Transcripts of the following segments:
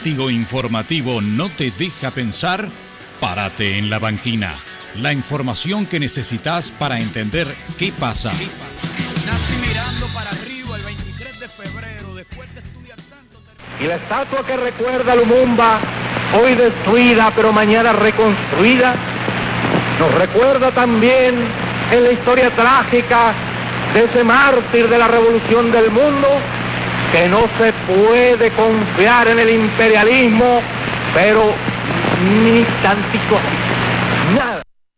vértigo informativo no te deja pensar? Párate en la banquina. La información que necesitas para entender qué pasa. Nací mirando para arriba el 23 de febrero, después de estudiar tanto... Y la estatua que recuerda a Lumumba, hoy destruida pero mañana reconstruida, nos recuerda también en la historia trágica de ese mártir de la revolución del mundo, que no se puede confiar en el imperialismo, pero ni tantito, nada.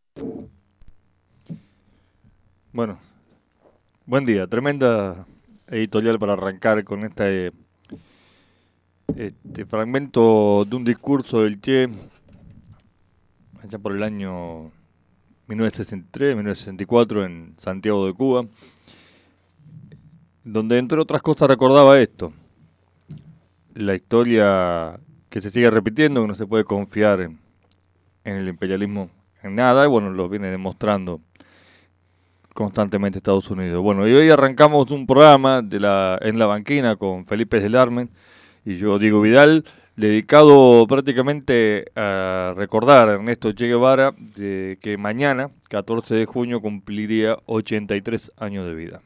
Bueno, buen día. Tremenda editorial para arrancar con este fragmento de un discurso del Che allá por el año 1963, 1964 en Santiago de Cuba, donde entre otras cosas recordaba esto: la historia que se sigue repitiendo, que no se puede confiar en el imperialismo en nada, y bueno, lo viene demostrando constantemente Estados Unidos. Bueno, y hoy arrancamos un programa en la banquina con Felipe Delarmen y yo, Diego Vidal, dedicado prácticamente a recordar a Ernesto Che Guevara, que mañana, 14 de junio, cumpliría 83 años de vida.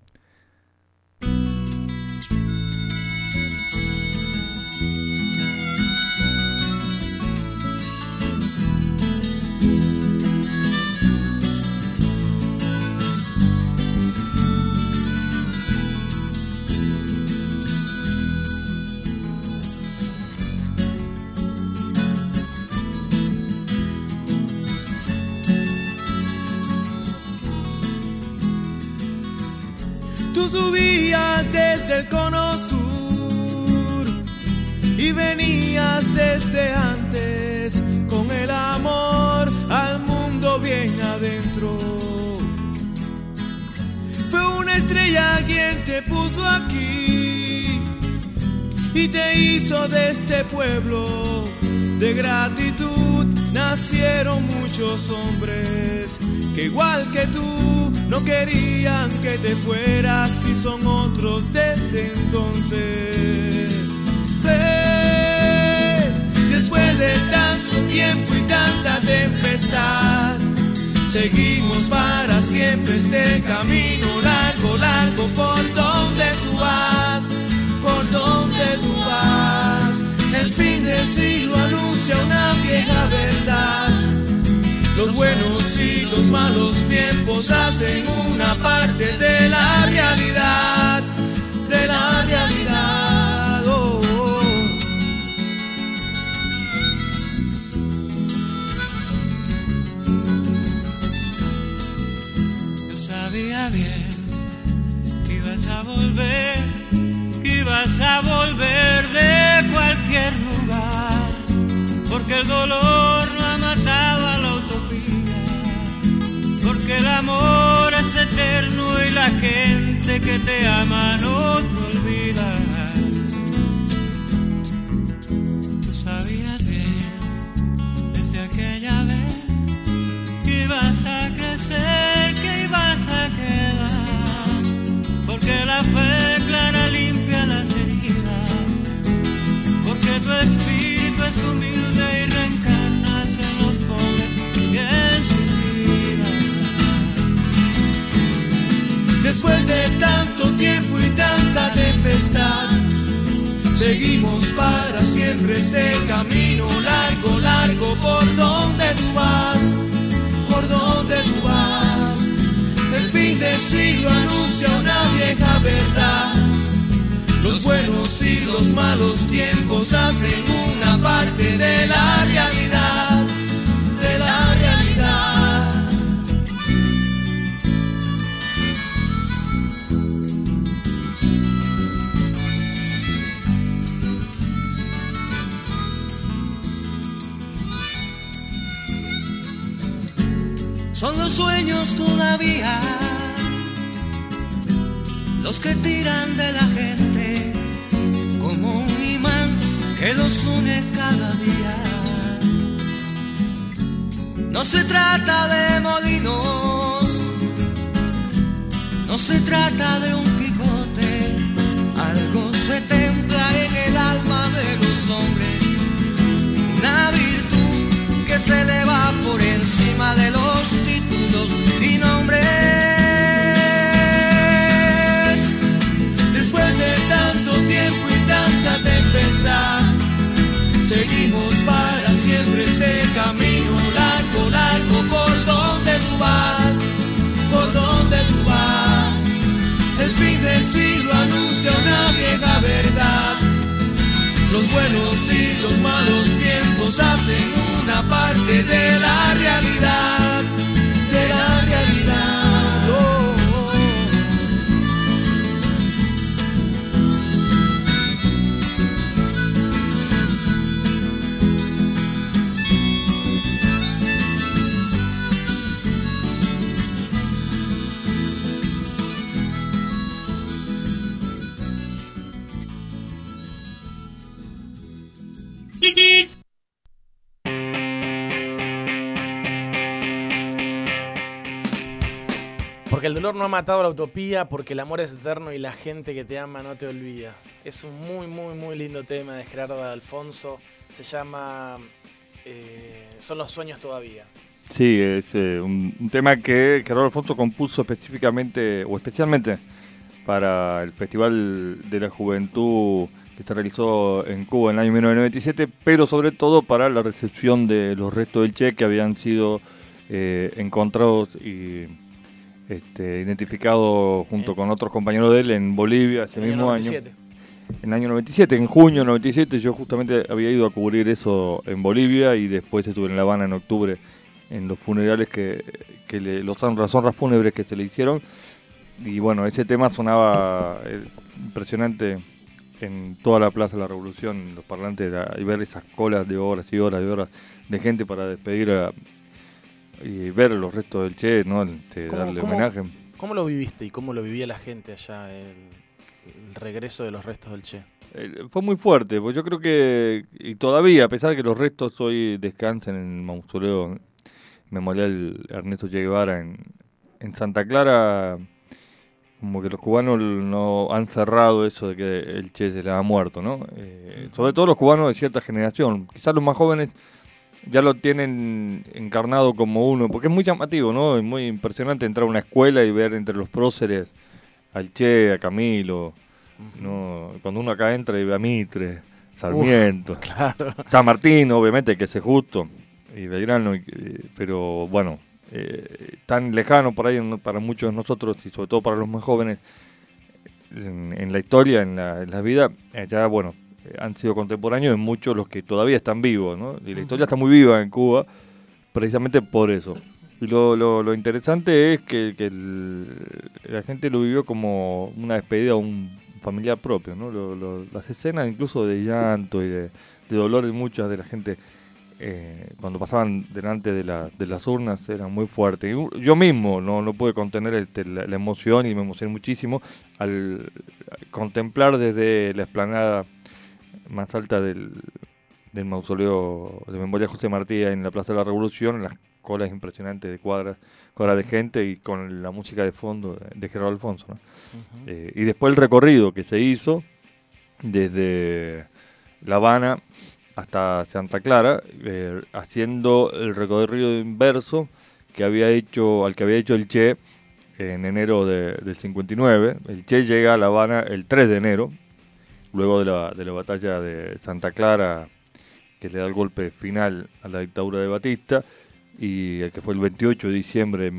Tú subías desde el cono sur y venías desde antes con el amor al mundo bien adentro. Fue una estrella quien te puso aquí y te hizo de este pueblo de gratitud. Nacieron muchos hombres que igual que tú no querían que te fueras, y son otros desde entonces. Después de tanto tiempo y tanta tempestad, seguimos para siempre este camino largo, largo, por donde tú vas, por donde tú vas. El fin del siglo anuncia una vieja verdad. Los buenos y los malos tiempos hacen una parte de la realidad, de la realidad. Oh, oh. Yo sabía bien que ibas a volver, que ibas a volver de cualquier lugar, porque el dolor no ha matado a la utopía, porque el amor es eterno y la gente que te ama no te olvida. Tú sabías bien desde aquella vez que ibas a crecer, que ibas a quedar, porque la fe clara limpia las heridas, porque tu espíritu es humilde y reencarnas en los pobres y en sus vidas. Después de tanto tiempo y tanta tempestad, seguimos para siempre este camino largo, largo, por donde tú vas, por donde tú vas. El fin del siglo anuncia una vieja verdad. Los buenos y los malos tiempos hacen una parte de la realidad, de la realidad. Son los sueños todavía los que tiran de la gente como un imán que los une cada día. No se trata de molinos, no se trata de un Quijote, algo se templa en el alma de los hombres fama de los títulos y nombres. Después de tanto tiempo y tanta tempestad, seguimos para siempre este camino largo, largo, por donde tú vas, por donde tú vas. El fin del siglo anuncia una vieja verdad. Los buenos y los malos tiempos hacen una parte de la realidad, de la realidad. Oh, oh. Porque el dolor no ha matado la utopía, porque el amor es eterno y la gente que te ama no te olvida. Es un muy, muy, muy lindo tema de Gerardo Alfonso. Se llama Son los sueños todavía. Sí, es un tema que Gerardo Alfonso compuso específicamente o especialmente para el Festival de la Juventud que se realizó en Cuba en el año 1997, pero sobre todo para la recepción de los restos del Che que habían sido encontrados y identificados junto con otros compañeros de él en Bolivia ese mismo año. En el año 97, en junio 97, yo justamente había ido a cubrir eso en Bolivia y después estuve en La Habana en octubre en los funerales los honras fúnebres que se le hicieron. Y bueno, ese tema sonaba impresionante en toda la Plaza de la Revolución, en los parlantes, y ver esas colas de horas y horas y horas de gente para despedir y ver los restos del Che, ¿no? Darle homenaje. ¿Cómo lo viviste y cómo lo vivía la gente allá, el regreso de los restos del Che? Fue muy fuerte, porque yo creo que, y todavía, a pesar de que los restos hoy descansan en el mausoleo memorial Ernesto Che Guevara en Santa Clara, como que los cubanos no han cerrado eso de que el Che se le ha muerto, ¿no? Sobre todo los cubanos de cierta generación. Quizás los más jóvenes ya lo tienen encarnado como uno, porque es muy llamativo, ¿no? Es muy impresionante entrar a una escuela y ver entre los próceres al Che, a Camilo, ¿no? Cuando uno acá entra y ve a Mitre, Sarmiento, claro. San Martín, obviamente, que es justo, y Belgrano, pero bueno, tan lejano por ahí para muchos de nosotros y sobre todo para los más jóvenes en la historia, en la vida, ya bueno, han sido contemporáneos de muchos los que todavía están vivos, ¿no? Y la historia está muy viva en Cuba precisamente por eso. Y lo interesante es que la gente lo vivió como una despedida a un familiar propio, ¿no? Las escenas incluso de llanto y de dolor de mucha de la gente cuando pasaban delante de las urnas eran muy fuertes. Y yo mismo no pude contener la emoción y me emocioné muchísimo al contemplar desde la explanada más alta del mausoleo de memoria José Martí en la Plaza de la Revolución, las colas impresionantes de cuadras de gente y con la música de fondo de Gerardo Alfonso, ¿no? Y después el recorrido que se hizo desde La Habana hasta Santa Clara, haciendo el recorrido inverso al que había hecho el Che en enero del 59. El Che llega a La Habana el 3 de enero, luego de la batalla de Santa Clara, que le da el golpe final a la dictadura de Batista, y el que fue el 28 de diciembre de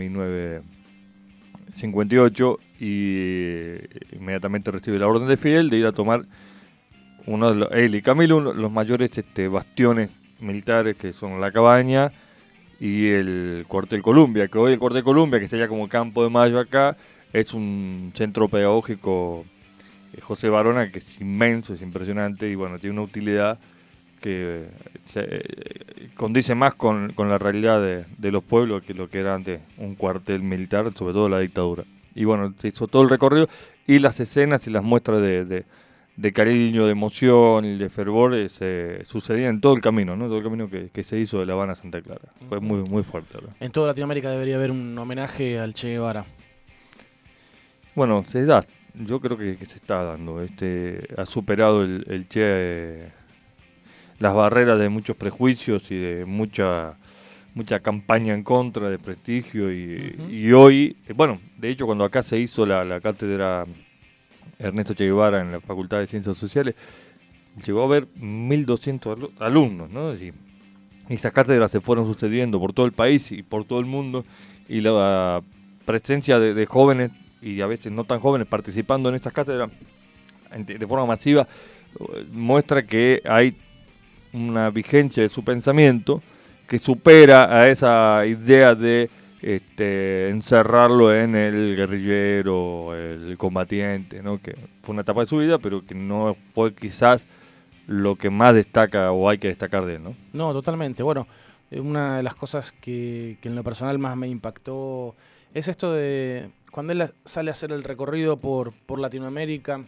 1958, y inmediatamente recibe la orden de Fidel de ir a tomar él y Camilo, uno de los mayores bastiones militares, que son La Cabaña y el Cuartel Columbia, que hoy el Cuartel Columbia, que sería como Campo de Mayo acá, es un centro pedagógico José Barona, que es inmenso, es impresionante, y bueno, tiene una utilidad que condice más con la realidad de los pueblos que lo que era antes un cuartel militar, sobre todo la dictadura. Y bueno, se hizo todo el recorrido y las escenas y las muestras de cariño, de emoción y de fervor se sucedían en todo el camino, ¿no? Todo el camino que se hizo de La Habana a Santa Clara. Fue muy, muy fuerte, ¿verdad? En toda Latinoamérica debería haber un homenaje al Che Guevara. Bueno, se da. Yo creo que se está dando. Ha superado el Che las barreras de muchos prejuicios y de mucha mucha campaña en contra de prestigio y hoy, bueno, de hecho cuando acá se hizo la cátedra Ernesto Che Guevara en la Facultad de Ciencias Sociales, llegó a haber 1.200 alumnos, ¿no? Es decir, esas cátedras se fueron sucediendo por todo el país y por todo el mundo, y la presencia de jóvenes y a veces no tan jóvenes participando en estas cátedras de forma masiva muestra que hay una vigencia de su pensamiento que supera a esa idea de encerrarlo en el guerrillero, el combatiente, ¿no? Que fue una etapa de su vida, pero que no fue quizás lo que más destaca o hay que destacar de él, ¿no? No, totalmente. Bueno, una de las cosas que en lo personal más me impactó es esto de cuando él sale a hacer el recorrido por Latinoamérica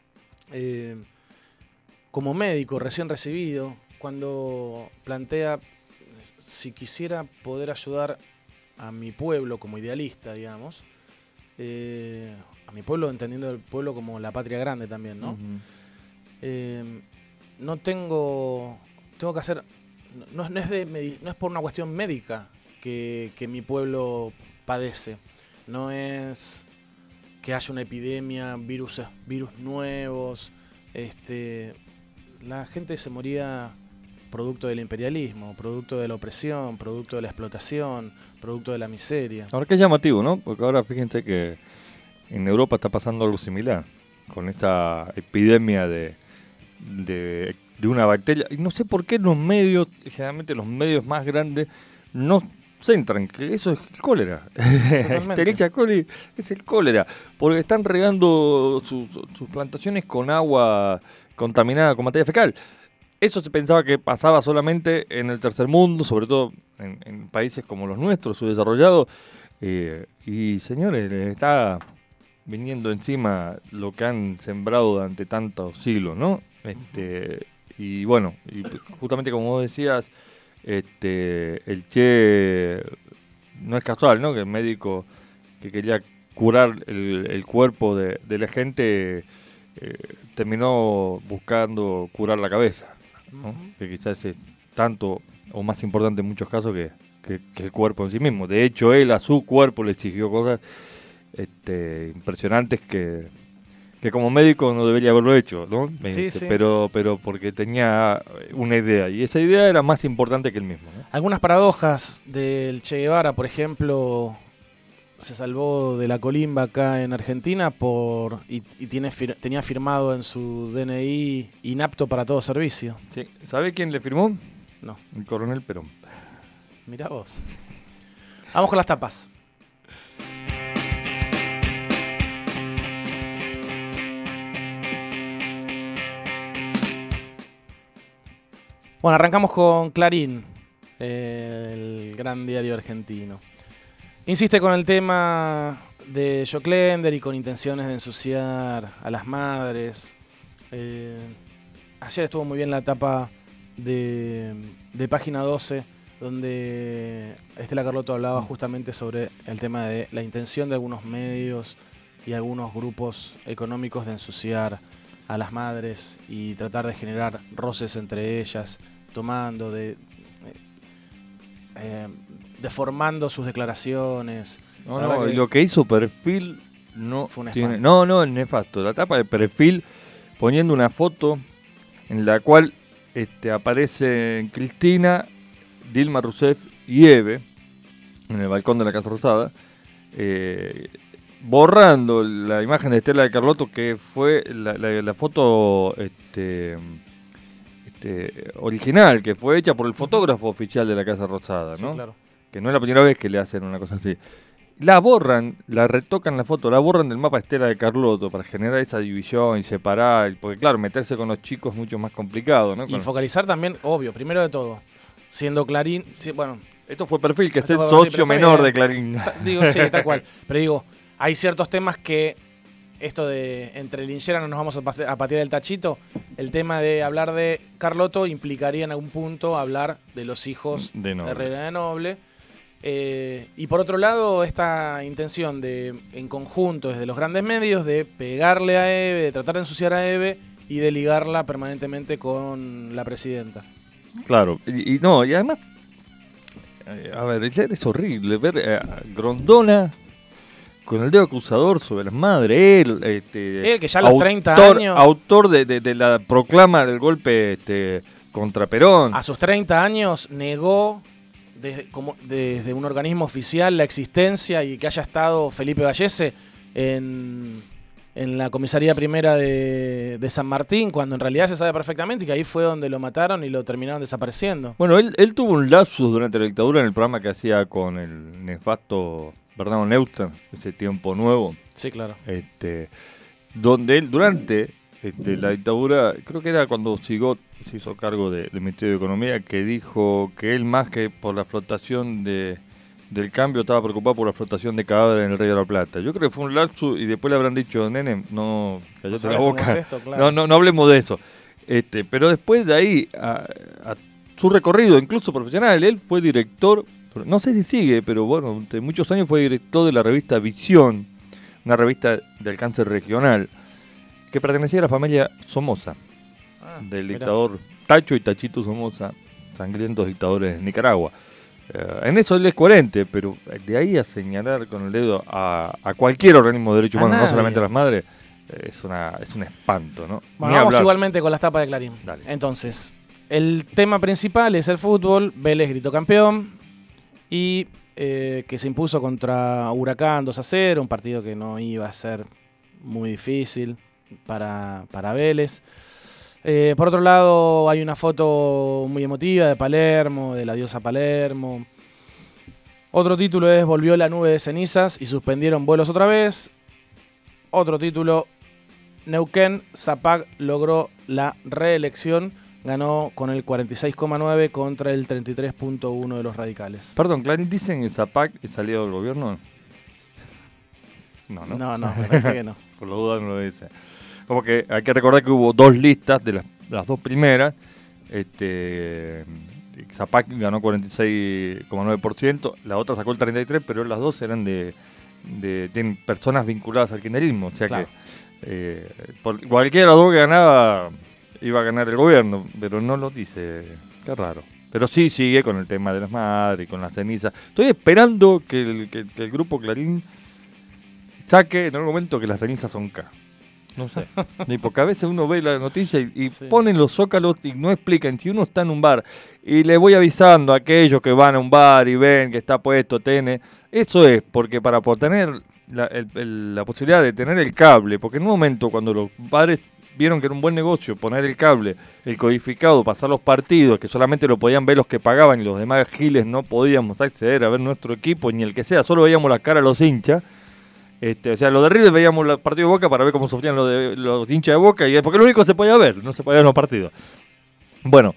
como médico recién recibido, cuando plantea si quisiera poder ayudar a mi pueblo como idealista, digamos, a mi pueblo entendiendo el pueblo como la patria grande también, ¿no? No tengo que hacer, no es por una cuestión médica que mi pueblo padece, no es que haya una epidemia, virus nuevos, la gente se moría producto del imperialismo, producto de la opresión, producto de la explotación, producto de la miseria. Ahora que es llamativo, ¿no? Porque ahora fíjense que en Europa está pasando algo similar, con esta epidemia de una bacteria. Y no sé por qué los medios, generalmente los medios más grandes, no centran que eso es el cólera. Escherichia coli es el cólera, porque están regando sus plantaciones con agua contaminada con materia fecal. Eso se pensaba que pasaba solamente en el tercer mundo, sobre todo en países como los nuestros, subdesarrollados. Y señores, les está viniendo encima lo que han sembrado durante tantos siglos, ¿no? Y bueno, y justamente como vos decías, el Che no es casual, ¿no? Que el médico que quería curar el cuerpo de la gente terminó buscando curar la cabeza, ¿no? Que quizás es tanto o más importante en muchos casos que el cuerpo en sí mismo. De hecho, él a su cuerpo le exigió cosas impresionantes que como médico no debería haberlo hecho, ¿no? Sí, sí. Pero porque tenía una idea, y esa idea era más importante que él mismo, ¿no? Algunas paradojas del Che Guevara, por ejemplo, se salvó de la colimba acá en Argentina y tenía firmado en su DNI inapto para todo servicio. Sí. ¿Sabe quién le firmó? No. El coronel Perón. Mirá vos. Vamos con las tapas. Bueno, arrancamos con Clarín, el gran diario argentino. Insiste con el tema de Joclender y con intenciones de ensuciar a las madres. Ayer estuvo muy bien la etapa de Página 12, donde Estela Carlotto hablaba justamente sobre el tema de la intención de algunos medios y algunos grupos económicos de ensuciar a las madres y tratar de generar roces entre ellas, deformando sus declaraciones. No, lo que hizo Perfil no fue un tiene. espanto. No, es nefasto. La tapa de Perfil poniendo una foto en la cual aparecen Cristina, Dilma Rousseff y Eve en el balcón de la Casa Rosada, borrando la imagen de Estela de Carlotto, que fue la foto original, que fue hecha por el fotógrafo oficial de la Casa Rosada, ¿no? Sí, claro. Que no es la primera vez que le hacen una cosa así. La borran, la retocan la foto, la borran del mapa Estela de Carlotto para generar esa división y separar, porque claro, meterse con los chicos es mucho más complicado, ¿no? Y focalizar también, obvio, primero de todo, siendo Clarín, bueno... Esto fue Perfil, que es el fue socio menor bien. de Clarín. Digo, sí, tal cual. Pero digo, hay ciertos temas que, esto de entre linchera no nos vamos a patear el tachito, el tema de hablar de Carlotto implicaría en algún punto hablar de los hijos De Noble. Herrera de Noble. Y por otro lado, esta intención de, en conjunto desde los grandes medios, de pegarle a Eve, de tratar de ensuciar a Eve y de ligarla permanentemente con la presidenta. Claro, y además A ver, es horrible ver a Grondona con el dedo acusador sobre las madres. Él que ya a los 30 años... Autor de la proclama del golpe contra Perón. A sus 30 años negó desde un organismo oficial la existencia y que haya estado Felipe Gallese en la comisaría primera de San Martín, cuando en realidad se sabe perfectamente que ahí fue donde lo mataron y lo terminaron desapareciendo. Bueno, él tuvo un lapsus durante la dictadura en el programa que hacía con el nefasto Bernardo Neustadt, ese Tiempo Nuevo. Sí, claro. Donde él durante la dictadura, creo que era cuando Sigot se hizo cargo del Ministerio de Economía, que dijo que él más que por la flotación del cambio estaba preocupado por la flotación de cadáveres en el Río de la Plata. Yo creo que fue un lapsus y después le habrán dicho, nene, no, cállate la boca, esto, claro. no hablemos de eso. Pero después de ahí, a su recorrido, incluso profesional, él fue director, no sé si sigue, pero bueno, durante muchos años fue director de la revista Visión, una revista de alcance regional, que pertenecía a la familia Somoza, del dictador Tacho y Tachito Somoza, sangrientos dictadores de Nicaragua. En eso él es coherente, pero de ahí a señalar con el dedo a cualquier organismo de derechos humanos, no solamente a las madres, es un espanto, ¿no? Bueno, vamos igualmente con las tapas de Clarín. Dale. Entonces, el tema principal es el fútbol. Vélez gritó campeón y que se impuso contra Huracán 2-0, un partido que no iba a ser muy difícil para Vélez. Por otro lado, hay una foto muy emotiva de Palermo, de la diosa Palermo. Otro título es Volvió la nube de cenizas y suspendieron vuelos otra vez. Otro título, Neuquén, Zapac logró la reelección. Ganó con el 46,9 contra el 33,1 de los radicales. Perdón, Clarín, ¿dicen que Zapac es aliado del gobierno? No, me parece que no. Por la duda no lo dice. Como que hay que recordar que hubo dos listas de las dos primeras. Zapac ganó 46,9%, la otra sacó el 33%, pero las dos eran tienen personas vinculadas al kirchnerismo. O sea, claro, que por cualquiera de las dos que ganaba iba a ganar el gobierno, pero no lo dice. Qué raro. Pero sí sigue con el tema de las madres y con las cenizas. Estoy esperando que el grupo Clarín saque en algún momento que las cenizas son K. No sé, porque a veces uno ve la noticia y sí, ponen los zócalos y no explican. Si uno está en un bar y le voy avisando a aquellos que van a un bar y ven que está puesto TN, eso es porque para tener la posibilidad de tener el cable, porque en un momento cuando los bares vieron que era un buen negocio poner el cable, el codificado, pasar los partidos, que solamente lo podían ver los que pagaban y los demás giles no podíamos acceder a ver nuestro equipo, ni el que sea, solo veíamos la cara a los hinchas. O sea, los de River veíamos los partidos de Boca para ver cómo sufrían los hinchas de Boca, y porque lo único que se podía ver, no se podía ver los partidos. Bueno,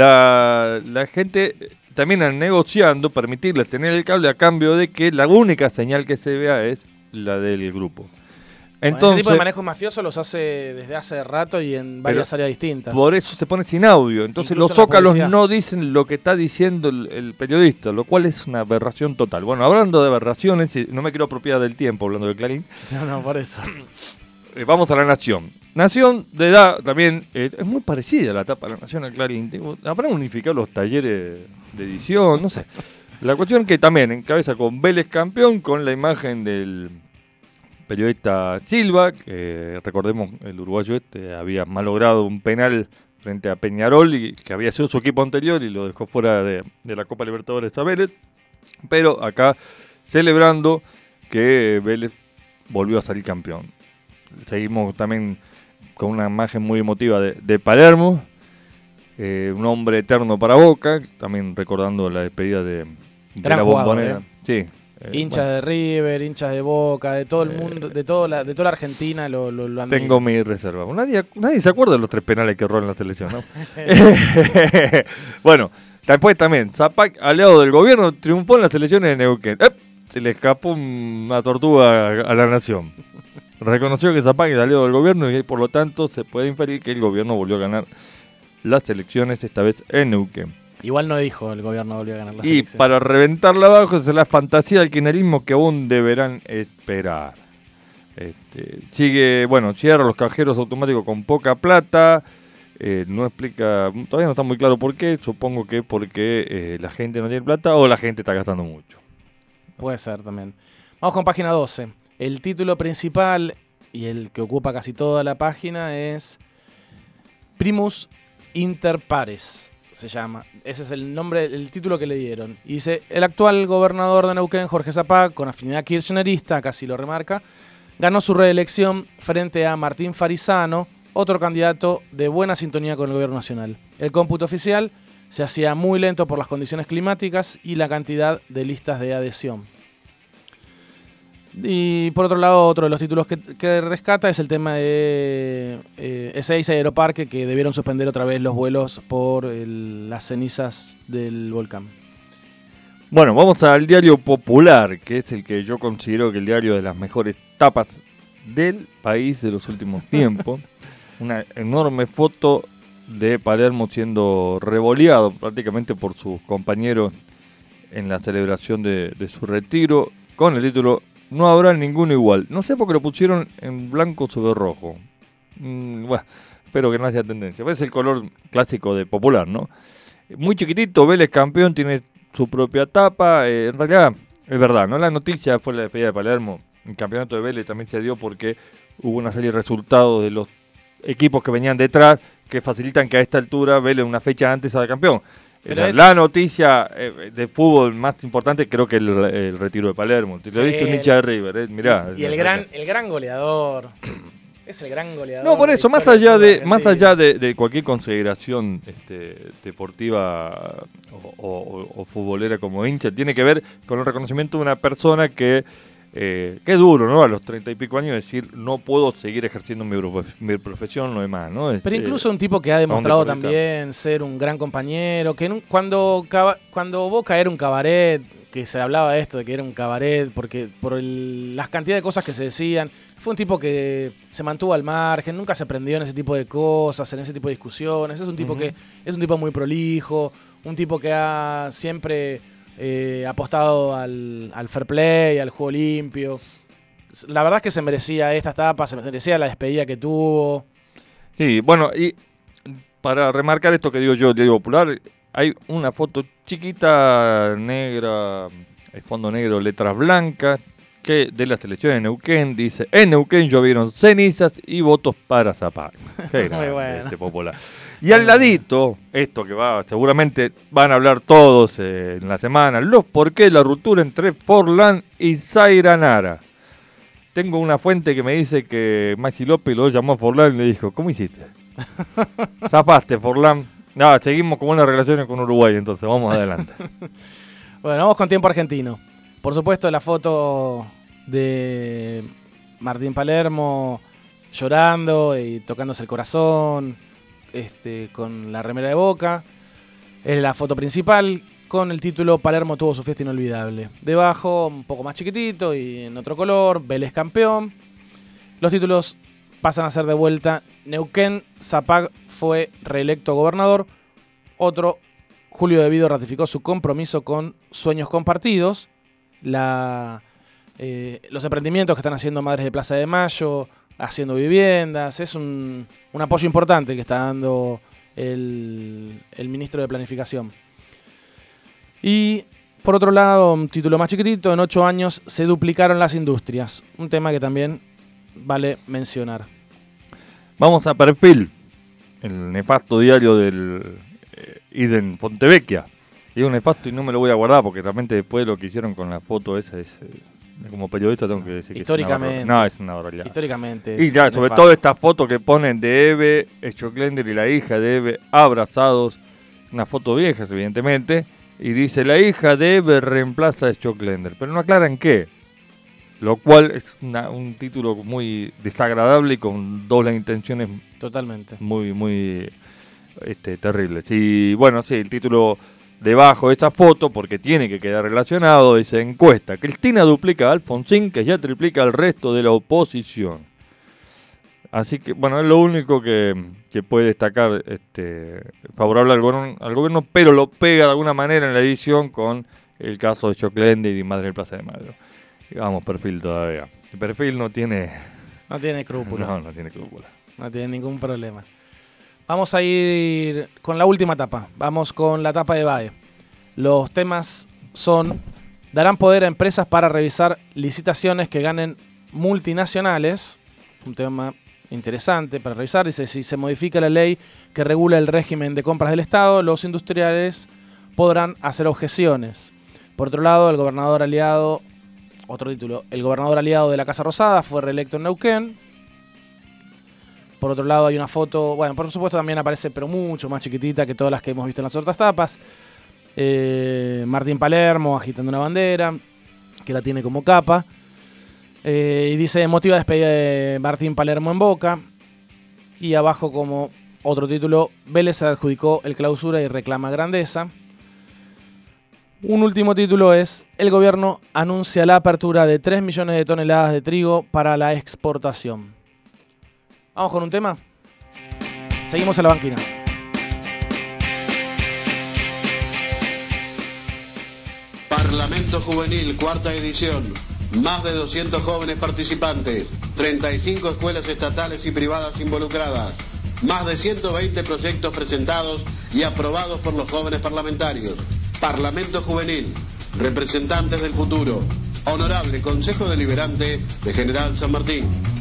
la gente termina negociando, permitirles tener el cable a cambio de que la única señal que se vea es la del grupo. Entonces, ese tipo de manejo mafioso los hace desde hace rato y en varias áreas distintas. Por eso se pone sin audio. Entonces incluso los zócalos no dicen lo que está diciendo el periodista, lo cual es una aberración total. Bueno, hablando de aberraciones, no me quiero apropiar del tiempo hablando de Clarín. No, por eso. Vamos a La Nación. Nación de edad también es muy parecida a la tapa de La Nación al Clarín. Habrán unificado los talleres de edición, no sé. La cuestión que también encabeza con Vélez campeón, con la imagen del periodista Silva, que recordemos el uruguayo había malogrado un penal frente a Peñarol, y que había sido su equipo anterior y lo dejó fuera de la Copa Libertadores a Vélez, pero acá celebrando que Vélez volvió a salir campeón. Seguimos también con una imagen muy emotiva de Palermo, un hombre eterno para Boca, también recordando la despedida de la Bombonera. Sí. Hinchas de River, hinchas de Boca, de todo el mundo, de toda la Argentina lo han Tengo mi reserva. Nadie se acuerda de los 3 penales que erró en la selección, ¿no? Bueno, después también, Zapac, aliado del gobierno, triunfó en las elecciones de Neuquén. Se le escapó una tortuga a La Nación. Reconoció que Zapac es aliado del gobierno y por lo tanto se puede inferir que el gobierno volvió a ganar las elecciones, esta vez en Neuquén. Igual no dijo el gobierno volvió a ganar las elecciones. Y para reventarla abajo es la fantasía del kirchnerismo que aún deberán esperar. Cierra los cajeros automáticos con poca plata. No explica, todavía no está muy claro por qué, supongo que porque la gente no tiene plata o la gente está gastando mucho. Puede ser también. Vamos con página 12. El título principal y el que ocupa casi toda la página es Primus Inter Pares, se llama. Ese es el nombre, el título que le dieron. Y dice, el actual gobernador de Neuquén, Jorge Zapag, con afinidad kirchnerista, casi lo remarca, ganó su reelección frente a Martín Farisano, otro candidato de buena sintonía con el gobierno nacional. El cómputo oficial se hacía muy lento por las condiciones climáticas y la cantidad de listas de adhesión. Y por otro lado, otro de los títulos que rescata es el tema de Ezeiza y Aeroparque, que debieron suspender otra vez los vuelos por las cenizas del volcán. Bueno, vamos al diario Popular, que es el que yo considero que el diario de las mejores tapas del país de los últimos tiempos. Una enorme foto de Palermo siendo revoleado prácticamente por sus compañeros en la celebración de su retiro, con el título "No habrá ninguno igual". No sé por qué lo pusieron en blanco sobre rojo. Bueno, espero que no haya tendencia. Es el color clásico de Popular, ¿no? Muy chiquitito, Vélez campeón, tiene su propia tapa. En realidad, es verdad, ¿no? La noticia fue la despedida de Palermo. El campeonato de Vélez también se dio porque hubo una serie de resultados de los equipos que venían detrás que facilitan que a esta altura Vélez una fecha antes sea campeón. La noticia de fútbol más importante creo que el retiro de Palermo. Te lo he dicho un hincha de River, mirá. Y el gran goleador. Es el gran goleador. No, por eso, más allá de cualquier consideración deportiva o futbolera como hincha, tiene que ver con el reconocimiento de una persona que es duro, ¿no? A los 30 y pico años decir, no puedo seguir ejerciendo mi profesión, no demás, ¿no? Pero incluso un tipo que ha demostrado también ser un gran compañero, que cuando Boca era un cabaret, que se hablaba de esto, de que era un cabaret, porque por las cantidades de cosas que se decían, fue un tipo que se mantuvo al margen, nunca se prendió en ese tipo de cosas, en ese tipo de discusiones. Es un tipo que es un tipo muy prolijo, un tipo que ha siempre apostado al fair play, al juego limpio. La verdad es que se merecía esta etapa, se merecía la despedida que tuvo. Sí, bueno, y para remarcar esto que digo yo, el diario Popular, hay una foto chiquita, negra, el fondo negro, letras blancas, que de la selección de Neuquén dice: en Neuquén llovieron cenizas y votos para Zapag. Qué grande, muy bueno. Este Popular. Y al ladito, esto que seguramente van a hablar todos en la semana, los por qué la ruptura entre Forlán y Zaira Nara. Tengo una fuente que me dice que Maxi López lo llamó a Forlán y le dijo: ¿cómo hiciste? Zafaste, Forlán. No, seguimos con buenas relaciones con Uruguay, entonces vamos adelante. Bueno, vamos con tiempo argentino. Por supuesto, la foto de Martín Palermo llorando y tocándose el corazón, con la remera de Boca. Es la foto principal con el título "Palermo tuvo su fiesta inolvidable". Debajo, un poco más chiquitito y en otro color, Vélez campeón. Los títulos pasan a ser de vuelta: Neuquén, Zapag fue reelecto gobernador. Otro, Julio De Vido ratificó su compromiso con Sueños Compartidos. Los emprendimientos que están haciendo Madres de Plaza de Mayo, haciendo viviendas. Es un apoyo importante que está dando el ministro de Planificación. Y por otro lado, un título más chiquitito: en 8 años se duplicaron las industrias. Un tema que también vale mencionar. Vamos a Perfil, el nefasto diario del Iden Fontevecchia. Y es un nefasto y no me lo voy a guardar porque realmente después lo que hicieron con la foto esa es... como periodista tengo que decir que históricamente, es una barbaridad. Históricamente. Y ya, sobre todo esta foto que ponen de Eve, Stockländer y la hija de Eve abrazados. Una foto vieja, evidentemente. Y dice: la hija de Eve reemplaza a Stockländer. Pero no aclaran qué. Lo cual es un título muy desagradable y con dobles intenciones. Totalmente. Muy, muy terribles. Y bueno, sí, el título debajo de esa foto, porque tiene que quedar relacionado, dice: encuesta, Cristina duplica a Alfonsín, que ya triplica al resto de la oposición. Así que, bueno, es lo único que puede destacar favorable al gobierno, pero lo pega de alguna manera en la edición con el caso de Stockländer y Madre del Plaza de Mayo. Vamos, Perfil todavía. El Perfil no tiene... No tiene escrúpulos. No tiene escrúpulos. No tiene ningún problema. Vamos a ir con la última etapa. Vamos con la etapa de BAE. Los temas son: darán poder a empresas para revisar licitaciones que ganen multinacionales. Un tema interesante para revisar. Dice: si se modifica la ley que regula el régimen de compras del Estado, los industriales podrán hacer objeciones. Por otro lado, el gobernador aliado de la Casa Rosada fue reelecto en Neuquén. Por otro lado hay una foto, bueno, por supuesto también aparece, pero mucho más chiquitita que todas las que hemos visto en las otras tapas. Martín Palermo agitando una bandera, que la tiene como capa. Y dice: emotiva despedida de Martín Palermo en Boca. Y abajo, como otro título, Vélez se adjudicó el clausura y reclama grandeza. Un último título es: el gobierno anuncia la apertura de 3 millones de toneladas de trigo para la exportación. Vamos con un tema. Seguimos en la banquina. Parlamento Juvenil, cuarta edición. Más de 200 jóvenes participantes. 35 escuelas estatales y privadas involucradas. Más de 120 proyectos presentados y aprobados por los jóvenes parlamentarios. Parlamento Juvenil. Representantes del futuro. Honorable Consejo Deliberante de General San Martín.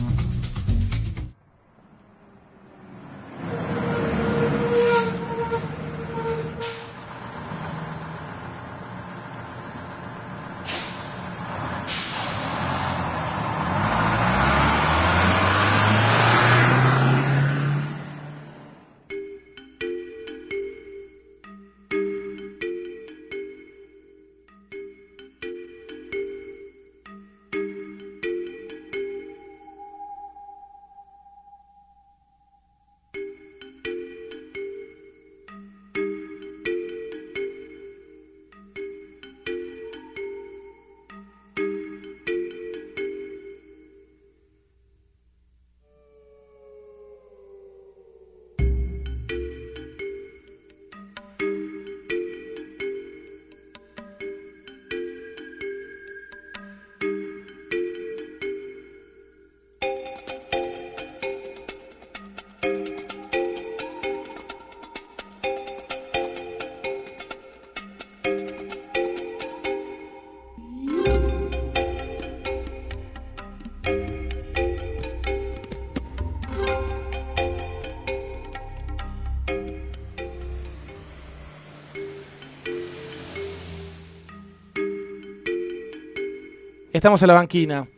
Estamos en la banquina.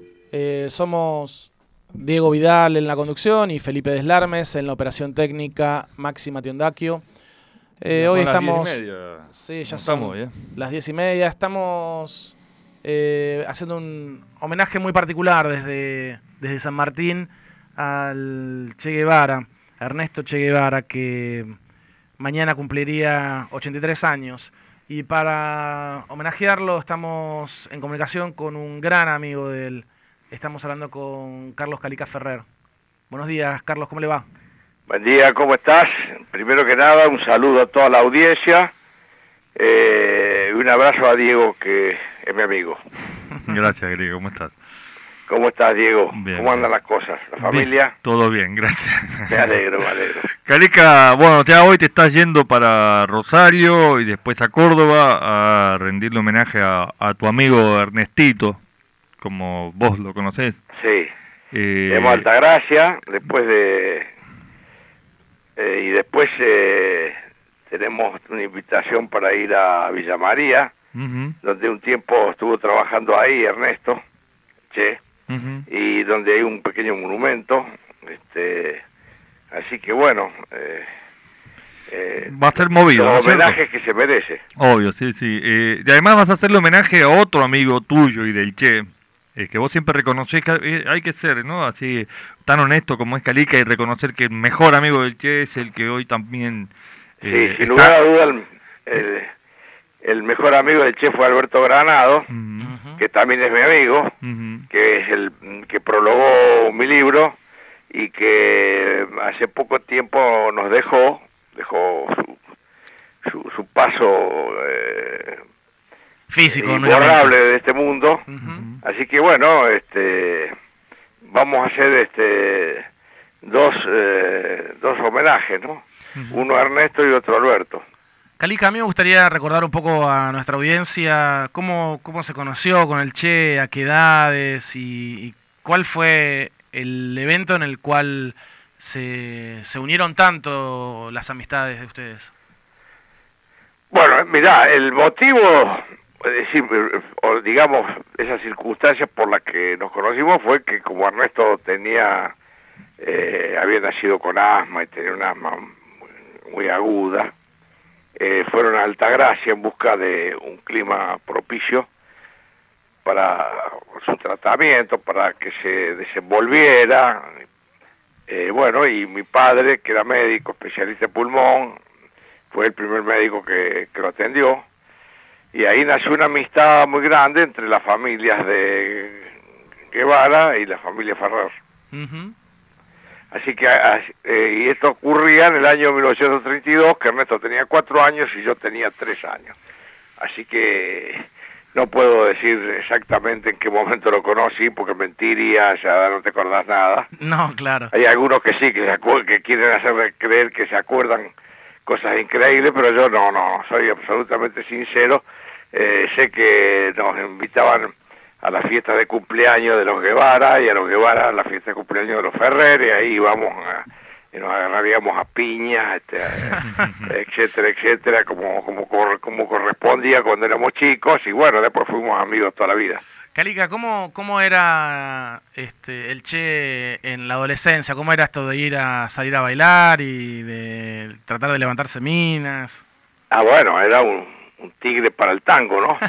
Somos Diego Vidal en la conducción y Felipe Deslarmes en la operación técnica, Máxima Tiondacchio. Hoy estamos... Las 10:30. Sí, ya estamos, son las 10:30. Estamos haciendo un homenaje muy particular desde San Martín al Che Guevara, a Ernesto Che Guevara, que mañana cumpliría 83 años. Y para homenajearlo estamos en comunicación con un gran amigo de él. Estamos hablando con Carlos Calica Ferrer. Buenos días, Carlos, ¿cómo le va? Buen día, ¿cómo estás? Primero que nada, un saludo a toda la audiencia y un abrazo a Diego, que es mi amigo. Gracias, Diego, ¿cómo estás? ¿Cómo estás, Diego? Bien, ¿Cómo andan las cosas? ¿La familia? Bien, todo bien, gracias. Me alegro, me alegro. Calica, bueno, ya hoy te estás yendo para Rosario y después a Córdoba a rendirle homenaje a tu amigo Ernestito, como vos lo conocés. Sí, tenemos Altagracia, después tenemos una invitación para ir a Villa María, donde un tiempo estuvo trabajando ahí Ernesto, Che. Y donde hay un pequeño monumento, así que bueno, va a ser movido, los ¿no? homenajes que se merece. Obvio, sí, sí. Y además vas a hacerle homenaje a otro amigo tuyo y del Che, que vos siempre reconocés que hay que ser, ¿no? Así, tan honesto como es Calica y reconocer que el mejor amigo del Che es el que hoy también sí, sin lugar a duda el mejor amigo del Che fue Alberto Granado, que también es mi amigo, que es el que prologó mi libro y que hace poco tiempo nos dejó su paso físico, imborrable de este mundo. Así que bueno, vamos a hacer dos homenajes, ¿no? Uno a Ernesto y otro a Alberto. Calica, a mí me gustaría recordar un poco a nuestra audiencia cómo se conoció con el Che, a qué edades y cuál fue el evento en el cual se unieron tanto las amistades de ustedes. Bueno, mirá, el motivo, es decir, o digamos, esas circunstancias por las que nos conocimos fue que como Ernesto había nacido con asma y tenía un asma muy aguda, fueron a Altagracia en busca de un clima propicio para su tratamiento, para que se desenvolviera. Bueno, y mi padre, que era médico, especialista en pulmón, fue el primer médico que lo atendió, y ahí nació una amistad muy grande entre las familias de Guevara y la familia Ferrer. Así que, y esto ocurría en el año 1932, que Ernesto tenía 4 años y yo tenía 3 años. Así que no puedo decir exactamente en qué momento lo conocí, porque mentiría, ya no te acordás nada. No, claro. Hay algunos que sí, que quieren hacerme creer que se acuerdan cosas increíbles, pero yo no, soy absolutamente sincero. Sé que nos invitaban a la fiesta de cumpleaños de los Guevara, y a los Guevara a la fiesta de cumpleaños de los Ferrer, y ahí íbamos y nos agarraríamos a piñas, etcétera, etcétera, como correspondía cuando éramos chicos, y bueno, después fuimos amigos toda la vida. Calica, ¿cómo era el Che en la adolescencia? ¿Cómo era esto de salir a bailar y de tratar de levantarse minas? Bueno, era un tigre para el tango, ¿no?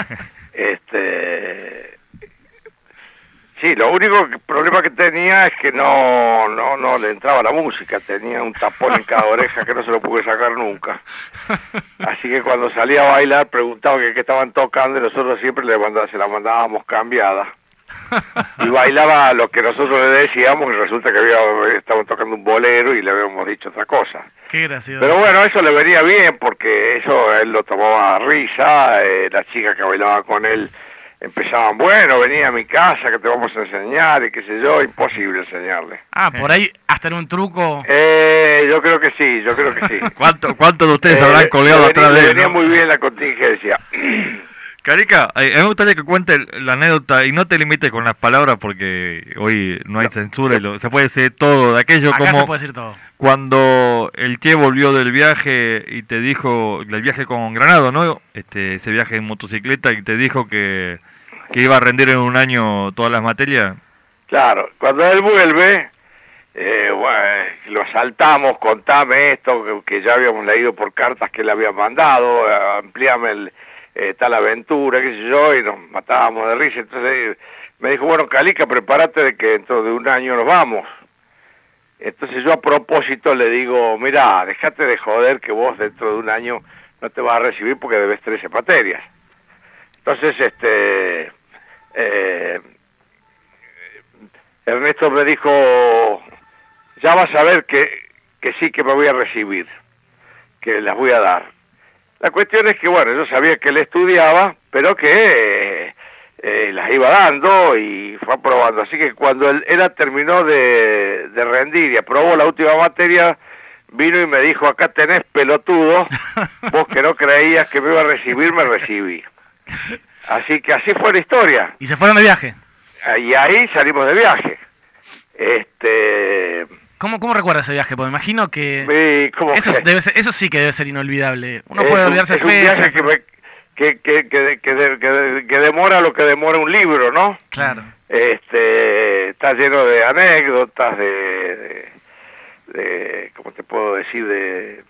Sí, lo único problema que tenía es que no le entraba la música, tenía un tapón en cada oreja que no se lo pude sacar nunca. Así que cuando salía a bailar preguntaba qué estaban tocando, y nosotros siempre se la mandábamos cambiada. Y bailaba lo que nosotros le decíamos, y resulta que estaban tocando un bolero y le habíamos dicho otra cosa. Qué gracioso. Pero bueno, eso le venía bien, porque eso él lo tomaba a risa. Las chicas que bailaban con él empezaban, bueno, venía a mi casa que te vamos a enseñar, y qué sé yo, imposible enseñarle. Por ahí hasta en un truco. Yo creo que sí. ¿Cuántos de ustedes habrán colgado atrás de él? Venía muy bien la contingencia. Carica, a mí me gustaría que cuente la anécdota, y no te limites con las palabras, porque hoy no hay censura, y se puede decir todo de aquello. Acá como se puede decir todo. Cuando el Che volvió del viaje y te dijo, del viaje con Granado, ¿no? Ese viaje en motocicleta, y te dijo que iba a rendir en un año todas las materias. Claro, cuando él vuelve, bueno, lo asaltamos, contame esto, que ya habíamos leído por cartas que le habían mandado, amplíame tal aventura, qué sé yo, y nos matábamos de risa. Entonces me dijo, bueno, Calica, prepárate de que dentro de un año nos vamos. Entonces yo a propósito le digo, mirá, dejate de joder que vos dentro de un año no te vas a recibir porque debes 13 materias. Entonces, Ernesto me dijo, ya vas a ver que sí que me voy a recibir, que las voy a dar. La cuestión es que, bueno, yo sabía que él estudiaba, pero que las iba dando y fue aprobando. Así que cuando él terminó de rendir y aprobó la última materia, vino y me dijo, acá tenés, pelotudo, vos que no creías que me iba a recibir, me recibí. Así que así fue la historia. ¿Y se fueron de viaje? Y ahí salimos de viaje. ¿Cómo recuerda ese viaje? Porque me imagino que eso sí que debe ser inolvidable. Uno puede olvidarse fechas. Es un viaje que demora lo que demora un libro, ¿no? Claro. Está lleno de anécdotas, de ¿cómo te puedo decir? De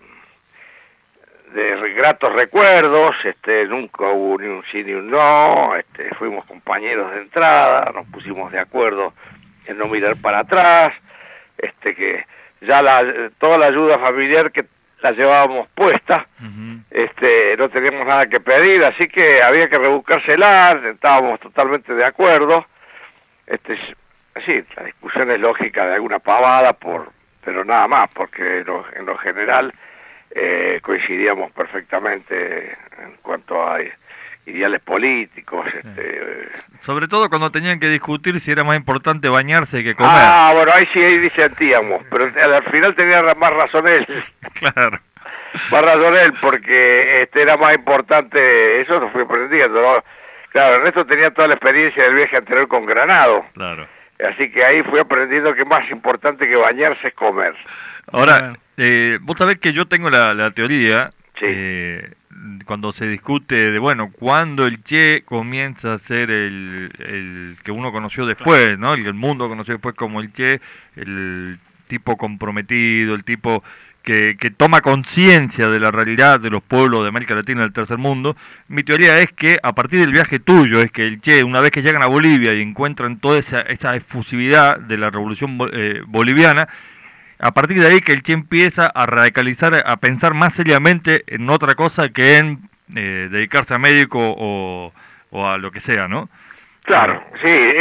gratos recuerdos. Nunca hubo ni un sí ni un no. Fuimos compañeros de entrada, nos pusimos de acuerdo en no mirar para atrás. Que ya toda la ayuda familiar que la llevábamos puesta, no teníamos nada que pedir, así que había que rebuscársela, estábamos totalmente de acuerdo. Sí, la discusión es lógica de alguna pavada, pero nada más, porque en lo general coincidíamos perfectamente en cuanto a ideales políticos. Sobre todo cuando tenían que discutir si era más importante bañarse que comer. Bueno, ahí disentíamos, pero al final tenía más razón él. Claro. Más razón él, porque era más importante, eso lo fui aprendiendo, ¿no? Claro, Ernesto tenía toda la experiencia del viaje anterior con Granado. Claro. Así que ahí fui aprendiendo que más importante que bañarse es comer. Ahora, vos sabés que yo tengo la teoría, sí. Cuando se discute de, bueno, cuando el Che comienza a ser el que uno conoció después, ¿no? El mundo conoció después como el Che, el tipo comprometido, el tipo que toma conciencia de la realidad de los pueblos de América Latina y del tercer mundo. Mi teoría es que a partir del viaje tuyo, es que el Che, una vez que llegan a Bolivia y encuentran toda esa efusividad de la revolución boliviana, a partir de ahí que el Che empieza a radicalizar, a pensar más seriamente en otra cosa que en dedicarse a médico o a lo que sea, ¿no? Claro, sí,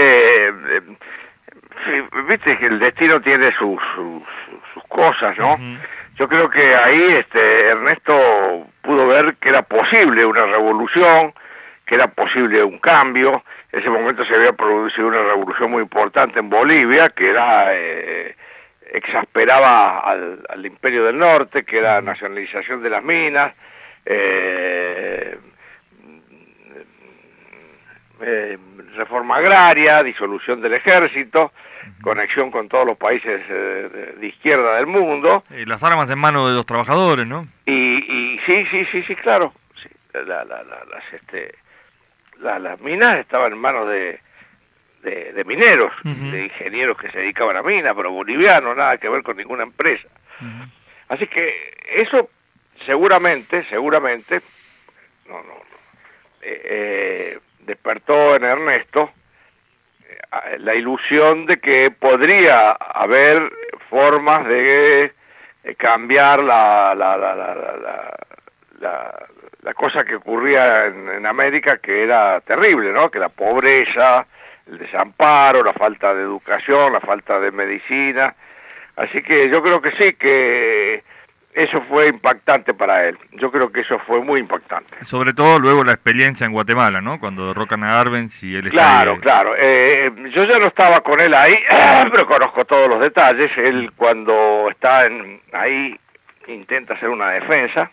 viste que el destino tiene sus cosas, ¿no? Uh-huh. Yo creo que ahí Ernesto pudo ver que era posible una revolución, que era posible un cambio. En ese momento se había producido una revolución muy importante en Bolivia, que era exasperaba al Imperio del Norte, que era nacionalización de las minas, reforma agraria, disolución del ejército, conexión con todos los países de izquierda del mundo. Y las armas en manos de los trabajadores, ¿no? Y sí, claro. Sí, las minas estaban en manos de mineros, de ingenieros que se dedicaban a minas, pero bolivianos, nada que ver con ninguna empresa. Así que eso seguramente, despertó en Ernesto la ilusión de que podría haber formas de cambiar la cosa que ocurría en América, que era terrible, ¿no? Que la pobreza, el desamparo, la falta de educación, la falta de medicina. Así que yo creo que sí, que eso fue impactante para él. Yo creo que eso fue muy impactante. Sobre todo luego la experiencia en Guatemala, ¿no? Cuando derrocan a Arbenz y él Claro. Yo ya no estaba con él ahí, pero conozco todos los detalles. Él cuando está ahí intenta hacer una defensa.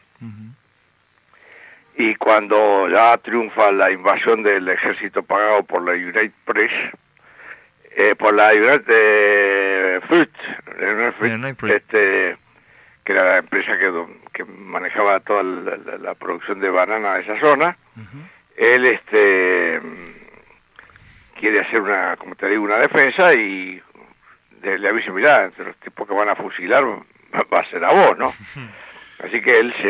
Y cuando ya triunfa la invasión del ejército pagado por la United Press, por la United Fruit, que era la empresa que manejaba toda la producción de banana de esa zona, él quiere hacer una defensa y le avisa, mirá, entre los tipos que van a fusilar va a ser a vos, ¿no? Así que él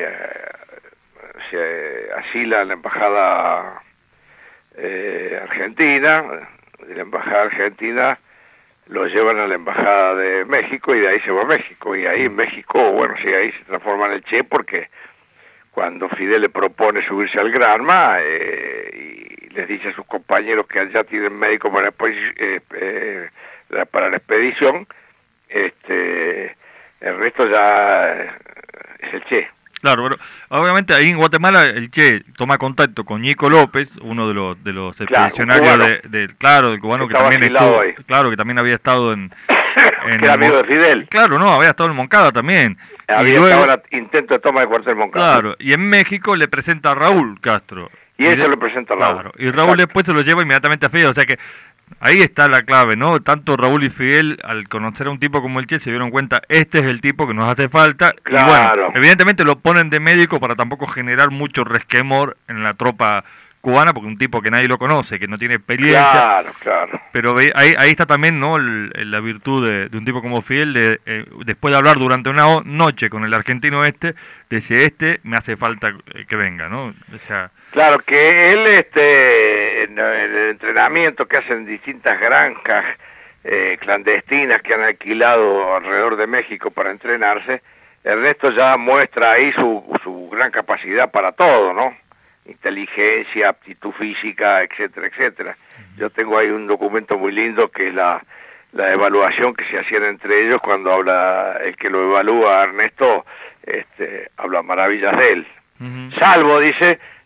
se asila en la embajada argentina. De la embajada argentina lo llevan a la embajada de México y de ahí se va a México. Y ahí en México, bueno, sí, ahí se transforma en el Che, porque cuando Fidel le propone subirse al Granma y les dice a sus compañeros que allá tienen médicos para la expedición, el resto ya es el Che. Claro, pero obviamente ahí en Guatemala el Che toma contacto con Ñico López, uno de los expedicionarios del cubano que también estuvo, que también había estado en que era amigo de Fidel. Claro, no, había estado en Moncada también. Había estado en el intento de toma de cuartel Moncada. Claro, y en México le presenta a Raúl Castro. Y eso le presenta a Raúl. Claro, y Raúl después se lo lleva inmediatamente a Fidel, o sea que ahí está la clave, ¿no? Tanto Raúl y Fidel, al conocer a un tipo como el Che, se dieron cuenta, este es el tipo que nos hace falta. Claro. Y bueno, evidentemente lo ponen de médico para tampoco generar mucho resquemor en la tropa cubana, porque un tipo que nadie lo conoce, que no tiene experiencia. Claro. Pero ahí está también, ¿no? La virtud de un tipo como Fidel, después de hablar durante una noche con el argentino de si me hace falta que venga, ¿no? O sea... Claro, que él, en el entrenamiento que hacen en distintas granjas clandestinas que han alquilado alrededor de México para entrenarse, Ernesto ya muestra ahí su gran capacidad para todo, ¿no? Inteligencia, aptitud física, etcétera. Yo tengo ahí un documento muy lindo que es la evaluación que se hacían entre ellos cuando habla el que lo evalúa, Ernesto, habla maravillas de él. Salvo, dice,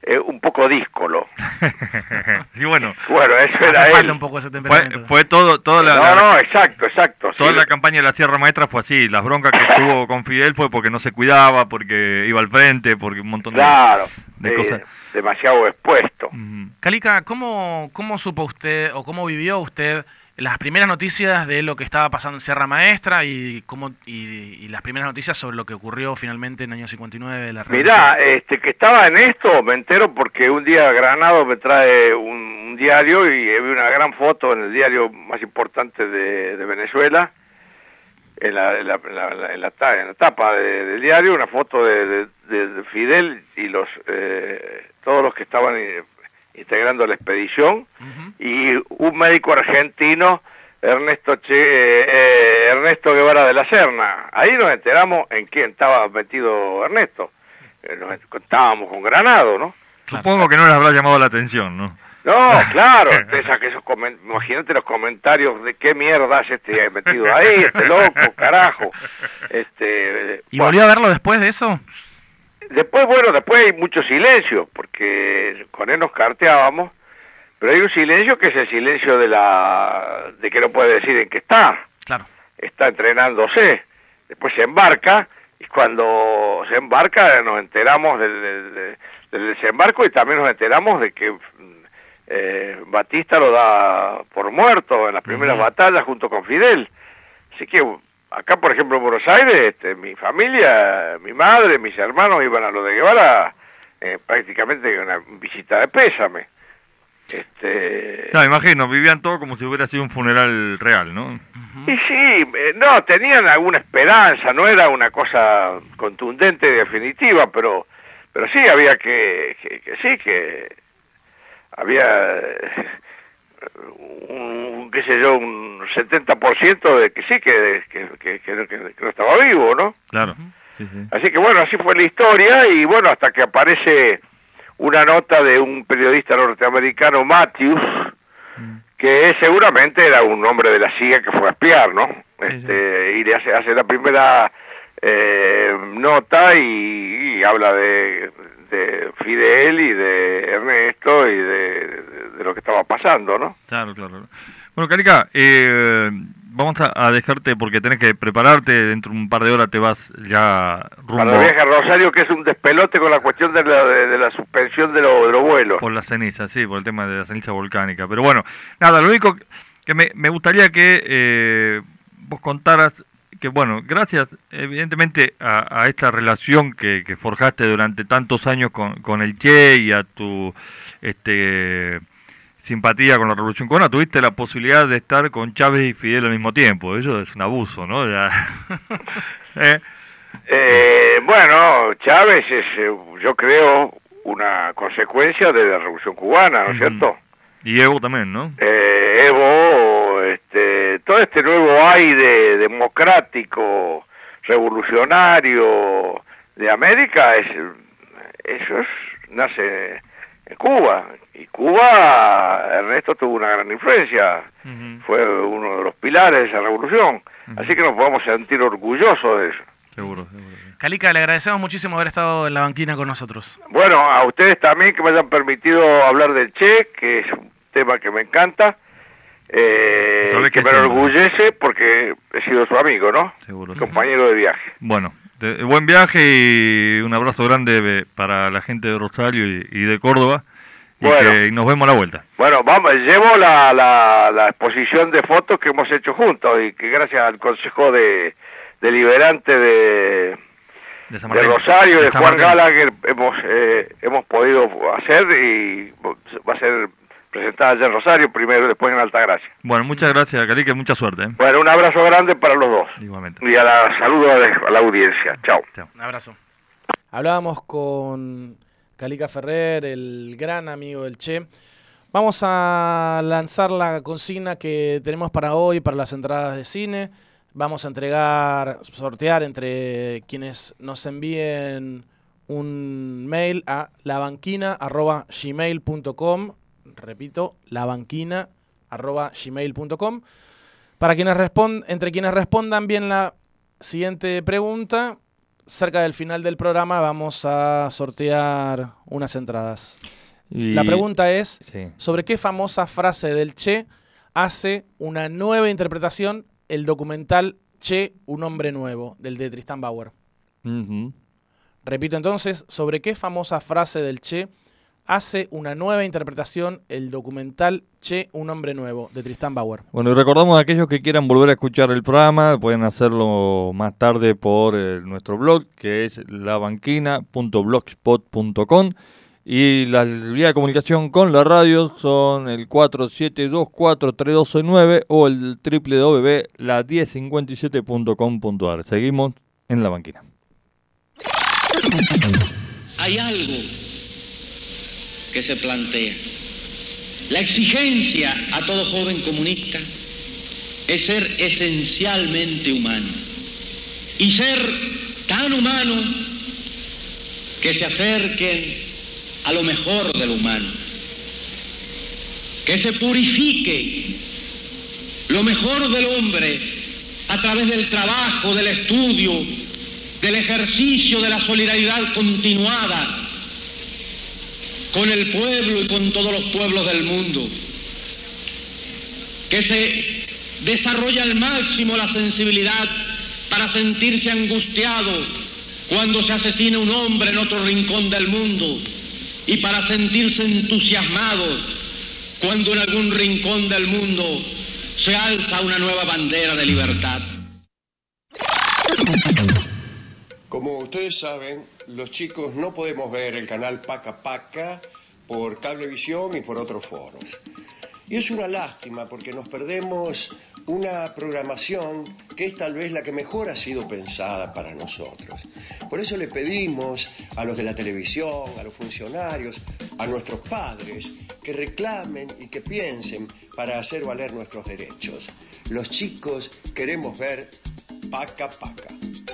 un poco díscolo. Y bueno, eso era falta él. un poco ese temperamento. fue toda Exacto. Toda Sí. la campaña de la Sierra Maestra fue así. Las broncas que tuvo con Fidel fue porque no se cuidaba, porque iba al frente, porque un montón de cosas. Demasiado expuesto. Calica, ¿cómo supo usted o cómo vivió usted las primeras noticias de lo que estaba pasando en Sierra Maestra y las primeras noticias sobre lo que ocurrió finalmente en el año 59 de la revolución? Mirá, que estaba en esto, me entero porque un día Granado me trae un diario y vi una gran foto en el diario más importante de Venezuela, en la tapa del diario, una foto de Fidel y todos los que estaban integrando la expedición, y un médico argentino, Ernesto Guevara de la Serna. Ahí nos enteramos en quién estaba metido Ernesto. Estábamos con Granado, ¿no? Supongo que no les habrá llamado la atención, ¿no? No, claro, imagínate los comentarios de qué mierda hace este metido ahí, este loco, carajo. ¿Y volvió a verlo después de eso? Después hay mucho silencio, porque con él nos carteábamos, pero hay un silencio que es el silencio de que no puede decir en qué está. Claro. Está entrenándose, después se embarca, y cuando se embarca nos enteramos del desembarco, y también nos enteramos de que Batista lo da por muerto en las primeras batallas junto con Fidel. Así que acá, por ejemplo, en Buenos Aires, mi familia, mi madre, mis hermanos iban a lo de Guevara prácticamente una visita de pésame. No, imagino, vivían todo como si hubiera sido un funeral real, ¿no? Y sí, no, tenían alguna esperanza, no era una cosa contundente y definitiva, pero sí había que había un 70% de que sí, que no estaba vivo, ¿no? Claro. Sí. Así que bueno, así fue la historia, y bueno, hasta que aparece una nota de un periodista norteamericano, Matthews, que seguramente era un hombre de la CIA que fue a espiar, ¿no? Y le hace la primera nota y habla de Fidel y de Ernesto y de lo que estaba pasando, ¿no? Claro. Bueno, Calica, vamos a dejarte porque tenés que prepararte, dentro de un par de horas te vas ya rumbo... Para el viaje a Rosario, que es un despelote con la cuestión de la suspensión de los vuelos. Por la ceniza, sí, por el tema de la ceniza volcánica. Pero bueno, nada, lo único que me gustaría que vos contaras, que bueno, gracias evidentemente a esta relación que forjaste durante tantos años con el Che y a tu simpatía con la Revolución Cubana, tuviste la posibilidad de estar con Chávez y Fidel al mismo tiempo. Eso es un abuso, ¿no? Bueno, Chávez es, yo creo, una consecuencia de la Revolución Cubana, ¿no es cierto? Y Evo también, ¿no? Evo, todo este nuevo aire democrático, revolucionario de América, nace en Cuba. Y Cuba, Ernesto tuvo una gran influencia, fue uno de los pilares de esa revolución. Así que nos podemos sentir orgullosos de eso. Seguro. Calica, le agradecemos muchísimo haber estado en la banquina con nosotros. Bueno, a ustedes también que me hayan permitido hablar del Che, que es un tema que me encanta, que me enorgullece porque he sido su amigo, ¿no? Seguro. Compañero de viaje. Bueno, buen viaje y un abrazo grande para la gente de Rosario y de Córdoba. Y nos vemos a la vuelta. Bueno, llevo la exposición de fotos que hemos hecho juntos y que gracias al Consejo Deliberante de Rosario y de Juan Gallagher hemos podido hacer, y va a ser presentada allá en Rosario primero y después en Altagracia. Bueno, muchas gracias, Calica, y mucha suerte. Bueno, un abrazo grande para los dos. Igualmente. Y saludo a la audiencia. Chao. Un abrazo. Hablábamos con Calica Ferrer, el gran amigo del Che. Vamos a lanzar la consigna que tenemos para hoy, para las entradas de cine. Vamos a sortear entre quienes nos envíen un mail a labanquina@gmail.com. Repito, labanquina@gmail.com. Entre quienes respondan bien la siguiente pregunta, cerca del final del programa vamos a sortear unas entradas. Y La pregunta es, sí. ¿sobre qué famosa frase del Che hace una nueva interpretación el documental Che, un hombre nuevo, del de Tristan Bauer? Uh-huh. Repito entonces, ¿sobre qué famosa frase del Che hace una nueva interpretación el documental Che, un hombre nuevo, de Tristan Bauer? Bueno, y recordamos a aquellos que quieran volver a escuchar el programa, pueden hacerlo más tarde por nuestro blog, que es labanquina.blogspot.com, y la vía de comunicación con la radio son el 47243269 o el www.la1057.com.ar. Seguimos en La Banquina. Hay algo que se plantea. La exigencia a todo joven comunista es ser esencialmente humano y ser tan humano que se acerquen a lo mejor del humano, que se purifique lo mejor del hombre a través del trabajo, del estudio, del ejercicio de la solidaridad continuada con el pueblo y con todos los pueblos del mundo, que se desarrolle al máximo la sensibilidad para sentirse angustiado cuando se asesina un hombre en otro rincón del mundo y para sentirse entusiasmado cuando en algún rincón del mundo se alza una nueva bandera de libertad. Como ustedes saben, los chicos no podemos ver el canal Paca Paca por Cablevisión y por otros foros. Y es una lástima porque nos perdemos una programación que es tal vez la que mejor ha sido pensada para nosotros. Por eso le pedimos a los de la televisión, a los funcionarios, a nuestros padres, que reclamen y que piensen para hacer valer nuestros derechos. Los chicos queremos ver Paca Paca.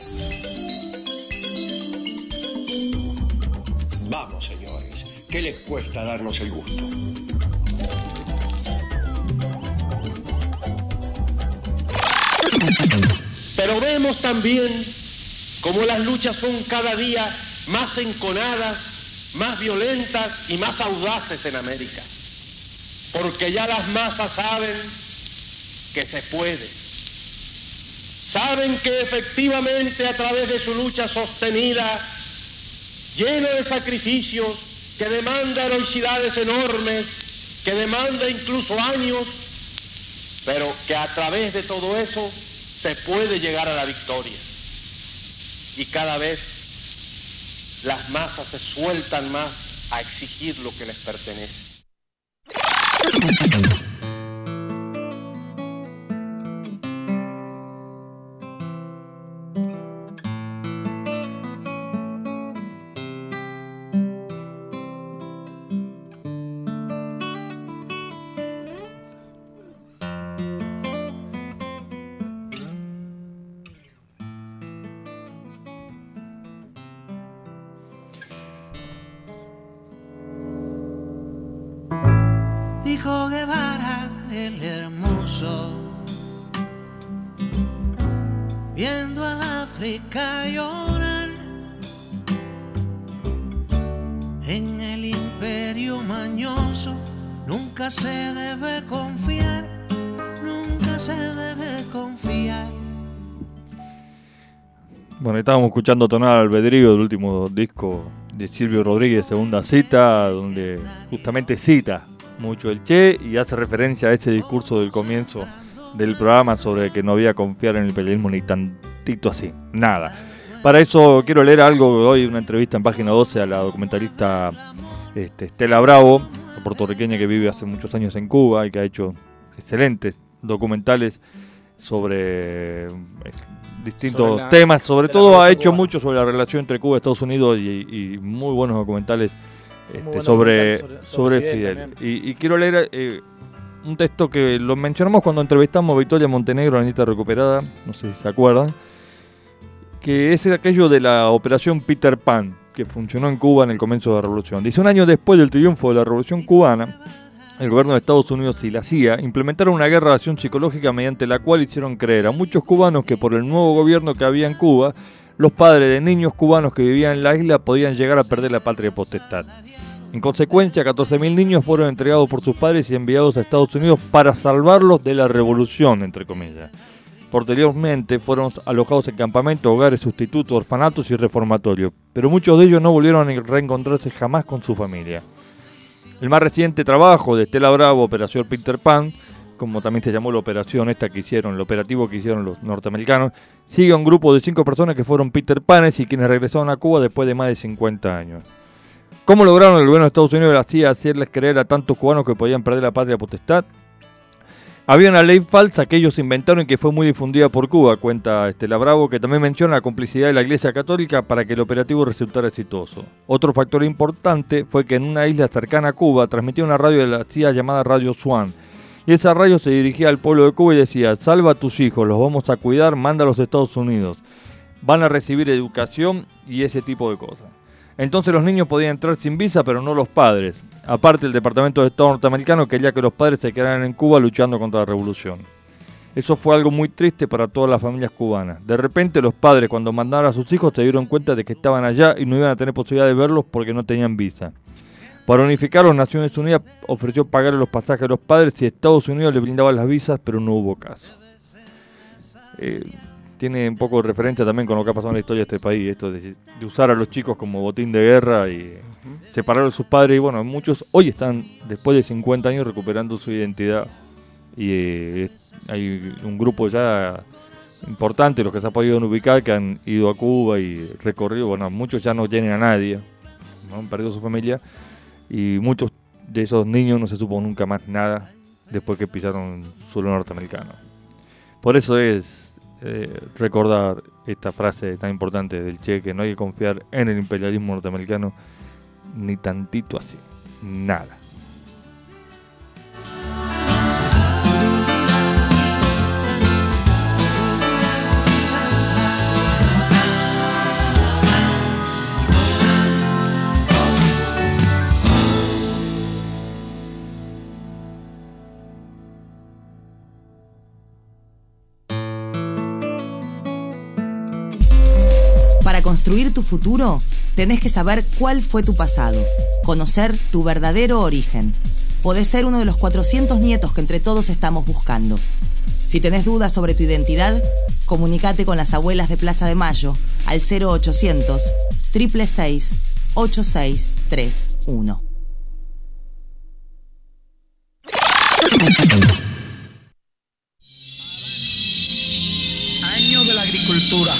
Vamos, señores, ¿qué les cuesta darnos el gusto? Pero vemos también cómo las luchas son cada día más enconadas, más violentas y más audaces en América. Porque ya las masas saben que se puede. Saben que efectivamente a través de su lucha sostenida, lleno de sacrificios, que demanda heroicidades enormes, que demanda incluso años, pero que a través de todo eso se puede llegar a la victoria. Y cada vez las masas se sueltan más a exigir lo que les pertenece. Dijo Guevara el hermoso, viendo al África llorar. En el imperio mañoso nunca se debe confiar, nunca se debe confiar. Bueno, estábamos escuchando Tonal Albedrío, del último disco de Silvio Rodríguez, Segunda Cita, donde justamente cita mucho el Che y hace referencia a ese discurso del comienzo del programa sobre que no había confiar en el imperialismo ni tantito así, nada. Para eso quiero leer algo hoy, una entrevista en Página 12 a la documentalista Estela Bravo, puertorriqueña que vive hace muchos años en Cuba y que ha hecho excelentes documentales sobre distintos temas, sobre todo ha hecho mucho sobre la relación entre Cuba y Estados Unidos y muy buenos documentales sobre Fidel. Y quiero leer un texto que lo mencionamos cuando entrevistamos a Victoria Montenegro, la nieta recuperada, no sé si se acuerdan, que es aquello de la operación Peter Pan, que funcionó en Cuba en el comienzo de la revolución. Dice, un año después del triunfo de la revolución cubana, el gobierno de Estados Unidos y la CIA implementaron una guerra de acción psicológica mediante la cual hicieron creer a muchos cubanos que por el nuevo gobierno que había en Cuba, los padres de niños cubanos que vivían en la isla podían llegar a perder la patria potestad. En consecuencia, 14.000 niños fueron entregados por sus padres y enviados a Estados Unidos para salvarlos de la revolución, entre comillas. Posteriormente fueron alojados en campamentos, hogares, sustitutos, orfanatos y reformatorios, pero muchos de ellos no volvieron a reencontrarse jamás con su familia. El más reciente trabajo de Estela Bravo, Operación Peter Pan, como también se llamó la operación esta que hicieron, el operativo que hicieron los norteamericanos, sigue a un grupo de 5 personas que fueron Peter Panes y quienes regresaron a Cuba después de más de 50 años. ¿Cómo lograron el gobierno de Estados Unidos y la CIA hacerles creer a tantos cubanos que podían perder la patria potestad? Había una ley falsa que ellos inventaron y que fue muy difundida por Cuba, cuenta Estela Bravo, que también menciona la complicidad de la Iglesia Católica para que el operativo resultara exitoso. Otro factor importante fue que en una isla cercana a Cuba transmitía una radio de la CIA llamada Radio Swan, y esa radio se dirigía al pueblo de Cuba y decía: salva a tus hijos, los vamos a cuidar, manda a los Estados Unidos, van a recibir educación y ese tipo de cosas. Entonces los niños podían entrar sin visa, pero no los padres. Aparte, el Departamento de Estado norteamericano quería que los padres se quedaran en Cuba luchando contra la revolución. Eso fue algo muy triste para todas las familias cubanas. De repente los padres, cuando mandaron a sus hijos, se dieron cuenta de que estaban allá y no iban a tener posibilidad de verlos porque no tenían visa. Para unificar, las Naciones Unidas ofreció pagarle los pasajes a los padres y Estados Unidos les brindaba las visas, pero no hubo caso. Tiene un poco de referencia también con lo que ha pasado en la historia de este país, esto de usar a los chicos como botín de guerra y separar a sus padres. Y bueno, muchos hoy están, después de 50 años, recuperando su identidad. Y hay un grupo ya importante, los que se han podido ubicar, que han ido a Cuba y recorrido. Bueno, muchos ya no tienen a nadie, ¿no? Han perdido su familia. Y muchos de esos niños no se supo nunca más nada después que pisaron suelo norteamericano. Por eso es recordar esta frase tan importante del Che, que no hay que confiar en el imperialismo norteamericano ni tantito así, nada. Para construir tu futuro, tenés que saber cuál fue tu pasado, conocer tu verdadero origen. Podés ser uno de los 400 nietos que entre todos estamos buscando. Si tenés dudas sobre tu identidad, comunicate con las abuelas de Plaza de Mayo al 0800 666 8631. Año de la agricultura.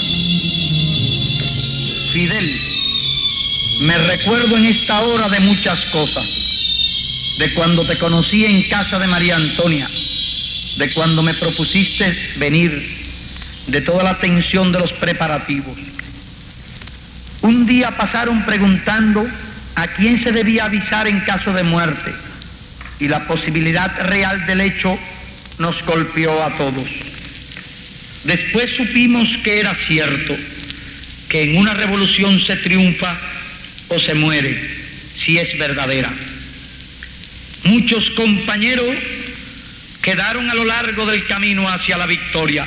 Fidel, me recuerdo en esta hora de muchas cosas, de cuando te conocí en casa de María Antonia, de cuando me propusiste venir, de toda la tensión de los preparativos. Un día pasaron preguntando a quién se debía avisar en caso de muerte, y la posibilidad real del hecho nos golpeó a todos. Después supimos que era cierto, que en una revolución se triunfa o se muere, si es verdadera. Muchos compañeros quedaron a lo largo del camino hacia la victoria.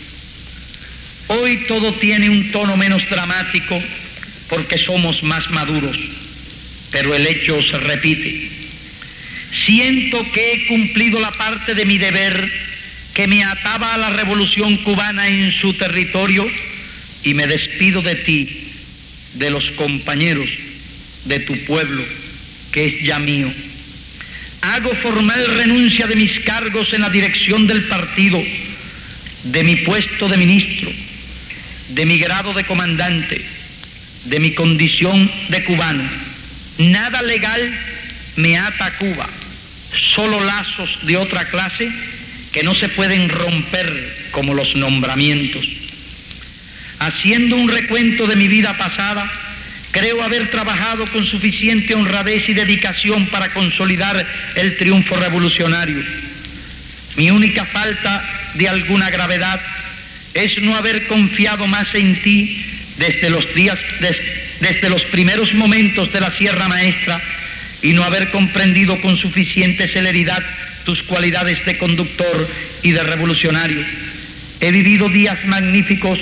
Hoy todo tiene un tono menos dramático porque somos más maduros, pero el hecho se repite. Siento que he cumplido la parte de mi deber que me ataba a la revolución cubana en su territorio, y me despido de ti, de los compañeros, de tu pueblo, que es ya mío. Hago formal renuncia de mis cargos en la dirección del partido, de mi puesto de ministro, de mi grado de comandante, de mi condición de cubano. Nada legal me ata a Cuba, solo lazos de otra clase que no se pueden romper como los nombramientos. Haciendo un recuento de mi vida pasada, creo haber trabajado con suficiente honradez y dedicación para consolidar el triunfo revolucionario. Mi única falta de alguna gravedad es no haber confiado más en ti desde los primeros momentos de la Sierra Maestra y no haber comprendido con suficiente celeridad tus cualidades de conductor y de revolucionario. He vivido días magníficos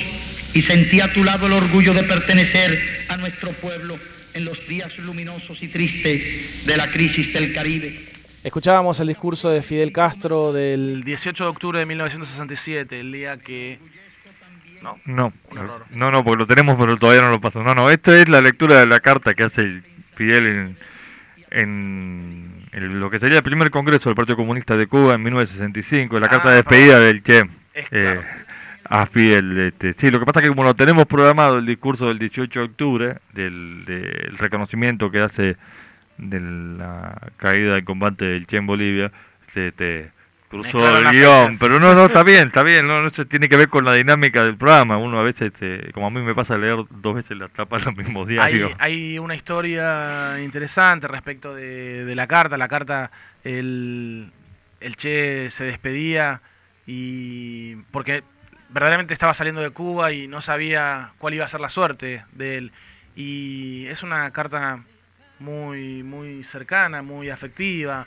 y sentí a tu lado el orgullo de pertenecer a nuestro pueblo en los días luminosos y tristes de la crisis del Caribe. Escuchábamos el discurso de Fidel Castro del 18 de octubre de 1967, el día que... No, porque lo tenemos, pero todavía no lo pasó. No, esto es la lectura de la carta que hace Fidel en lo que sería el primer congreso del Partido Comunista de Cuba en 1965, la carta de despedida del Che a Fidel. Sí, lo que pasa es que como lo tenemos programado el discurso del 18 de octubre, del reconocimiento que hace de la caída del combate del Che en Bolivia, se cruzó el guión, pero no, está bien, no se tiene que ver con la dinámica del programa. Uno a veces, como a mí me pasa leer 2 veces la tapa de los mismos diarios. Hay una historia interesante respecto de la carta. La carta, el Che se despedía y porque verdaderamente estaba saliendo de Cuba y no sabía cuál iba a ser la suerte de él. Y es una carta muy, muy cercana, muy afectiva,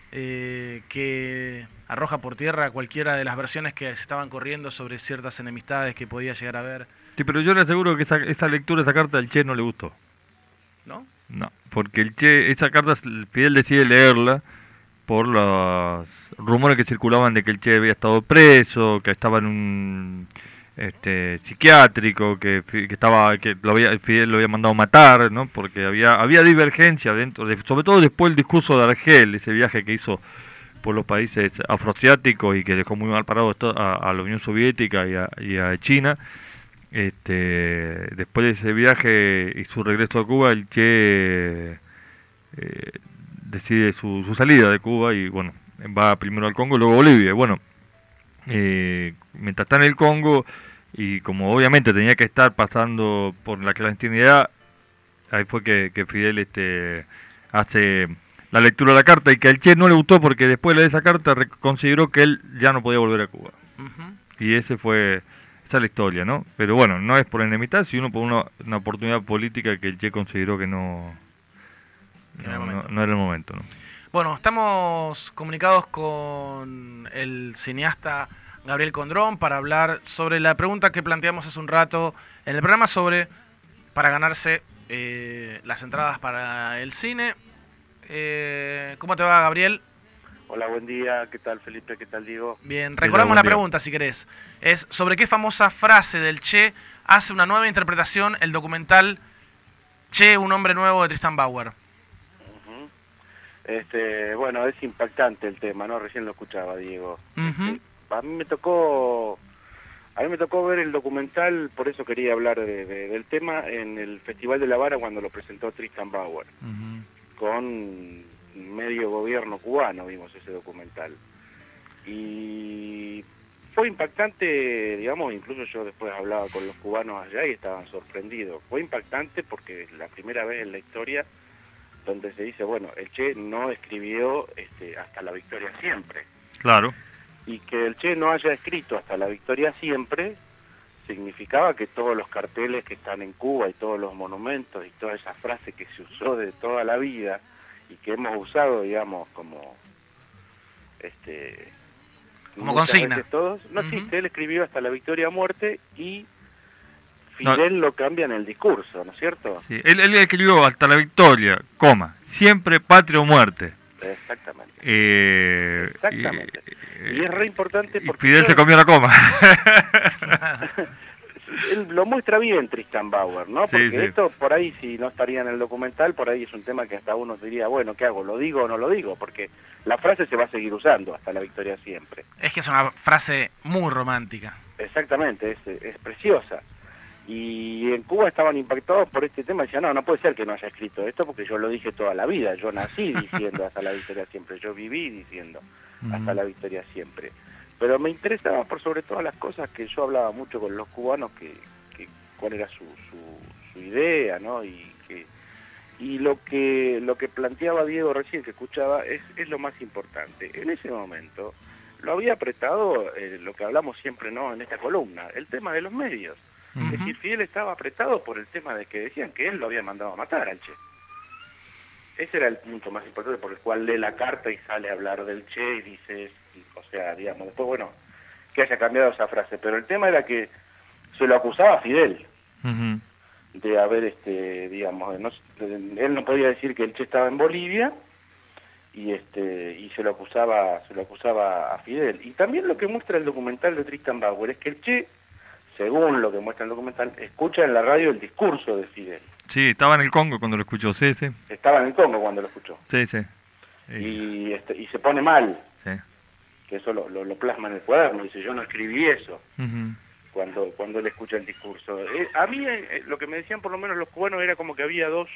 que arroja por tierra cualquiera de las versiones que se estaban corriendo sobre ciertas enemistades que podía llegar a haber. Sí, pero yo le aseguro que esa lectura, esa carta del Che no le gustó. ¿No? No, porque el Che, esa carta Fidel decide leerla por los rumores que circulaban de que el Che había estado preso, que estaba en un psiquiátrico, que Fidel lo había mandado matar, ¿no? Porque había divergencia dentro sobre todo después del discurso de Argel, ese viaje que hizo por los países afroasiáticos y que dejó muy mal parado a la Unión Soviética y a China. Después de ese viaje y su regreso a Cuba, el Che decide su salida de Cuba y bueno, va primero al Congo y luego a Bolivia. Bueno, mientras está en el Congo y como obviamente tenía que estar pasando por la clandestinidad, ahí fue que Fidel hace la lectura de la carta y que al Che no le gustó porque después de leer esa carta consideró que él ya no podía volver a Cuba. Y esa es la historia, ¿no? Pero bueno, no es por enemistad, sino por una oportunidad política que el Che consideró que no era el momento, ¿no? Bueno, estamos comunicados con el cineasta Gabriel Condrón para hablar sobre la pregunta que planteamos hace un rato en el programa para ganarse las entradas para el cine. ¿Cómo te va, Gabriel? Hola, buen día. ¿Qué tal, Felipe? ¿Qué tal, Diego? Bien, recordamos la pregunta, si querés. Es sobre qué famosa frase del Che hace una nueva interpretación el documental Che, un hombre nuevo de Tristan Bauer. Bueno, es impactante el tema, ¿no? Recién lo escuchaba, Diego. A mí me tocó ver el documental, por eso quería hablar del tema, en el Festival de La Habana cuando lo presentó Tristan Bauer. Con medio gobierno cubano vimos ese documental. Y fue impactante, digamos, incluso yo después hablaba con los cubanos allá y estaban sorprendidos. Fue impactante porque es la primera vez en la historia donde se dice, bueno, el Che no escribió hasta la victoria siempre. Claro. Y que el Che no haya escrito hasta la victoria siempre significaba que todos los carteles que están en Cuba y todos los monumentos y toda esa frase que se usó de toda la vida y que hemos usado, digamos, como consigna todos, sí, él escribió hasta la victoria a muerte y Fidel lo cambia en el discurso, ¿no es cierto? Sí, él escribió hasta la victoria, siempre patria o muerte. Exactamente. Exactamente. Y es re importante porque... Fidel se comió la coma. Él lo muestra bien Tristan Bauer, ¿no? Porque esto por ahí, si no estaría en el documental, por ahí es un tema que hasta uno diría, bueno, ¿qué hago? ¿Lo digo o no lo digo? Porque la frase se va a seguir usando hasta la victoria siempre. Es que es una frase muy romántica. Exactamente, es preciosa. Y en Cuba estaban impactados por este tema, decían, no puede ser que no haya escrito esto porque yo lo dije toda la vida, yo nací diciendo hasta la victoria siempre, yo viví diciendo hasta la victoria siempre. Pero me interesaba por sobre todas las cosas que yo hablaba mucho con los cubanos, que cuál era su idea, ¿no? Y lo que planteaba Diego recién, que escuchaba, es lo más importante. En ese momento lo había apretado lo que hablamos siempre, ¿no? En esta columna, el tema de los medios. Es decir, Fidel estaba apretado por el tema de que decían que él lo había mandado a matar al Che. Ese era el punto más importante por el cual lee la carta y sale a hablar del Che y dice, o sea, digamos, después, bueno, que haya cambiado esa frase. Pero el tema era que se lo acusaba a Fidel Ujú. de haber, digamos, él no podía decir que el Che estaba en Bolivia y se lo acusaba a Fidel. Y también lo que muestra el documental de Tristan Bauer es que el Che, según lo que muestra el documental, escucha en la radio el discurso de Fidel. Sí, estaba en el Congo cuando lo escuchó, sí. Estaba en el Congo cuando lo escuchó. Sí. Y se pone mal, Sí. que eso lo plasma en el cuaderno, dice, yo no escribí eso. Ujú. Cuando él escucha el discurso. A mí lo que me decían por lo menos los cubanos era como que había dos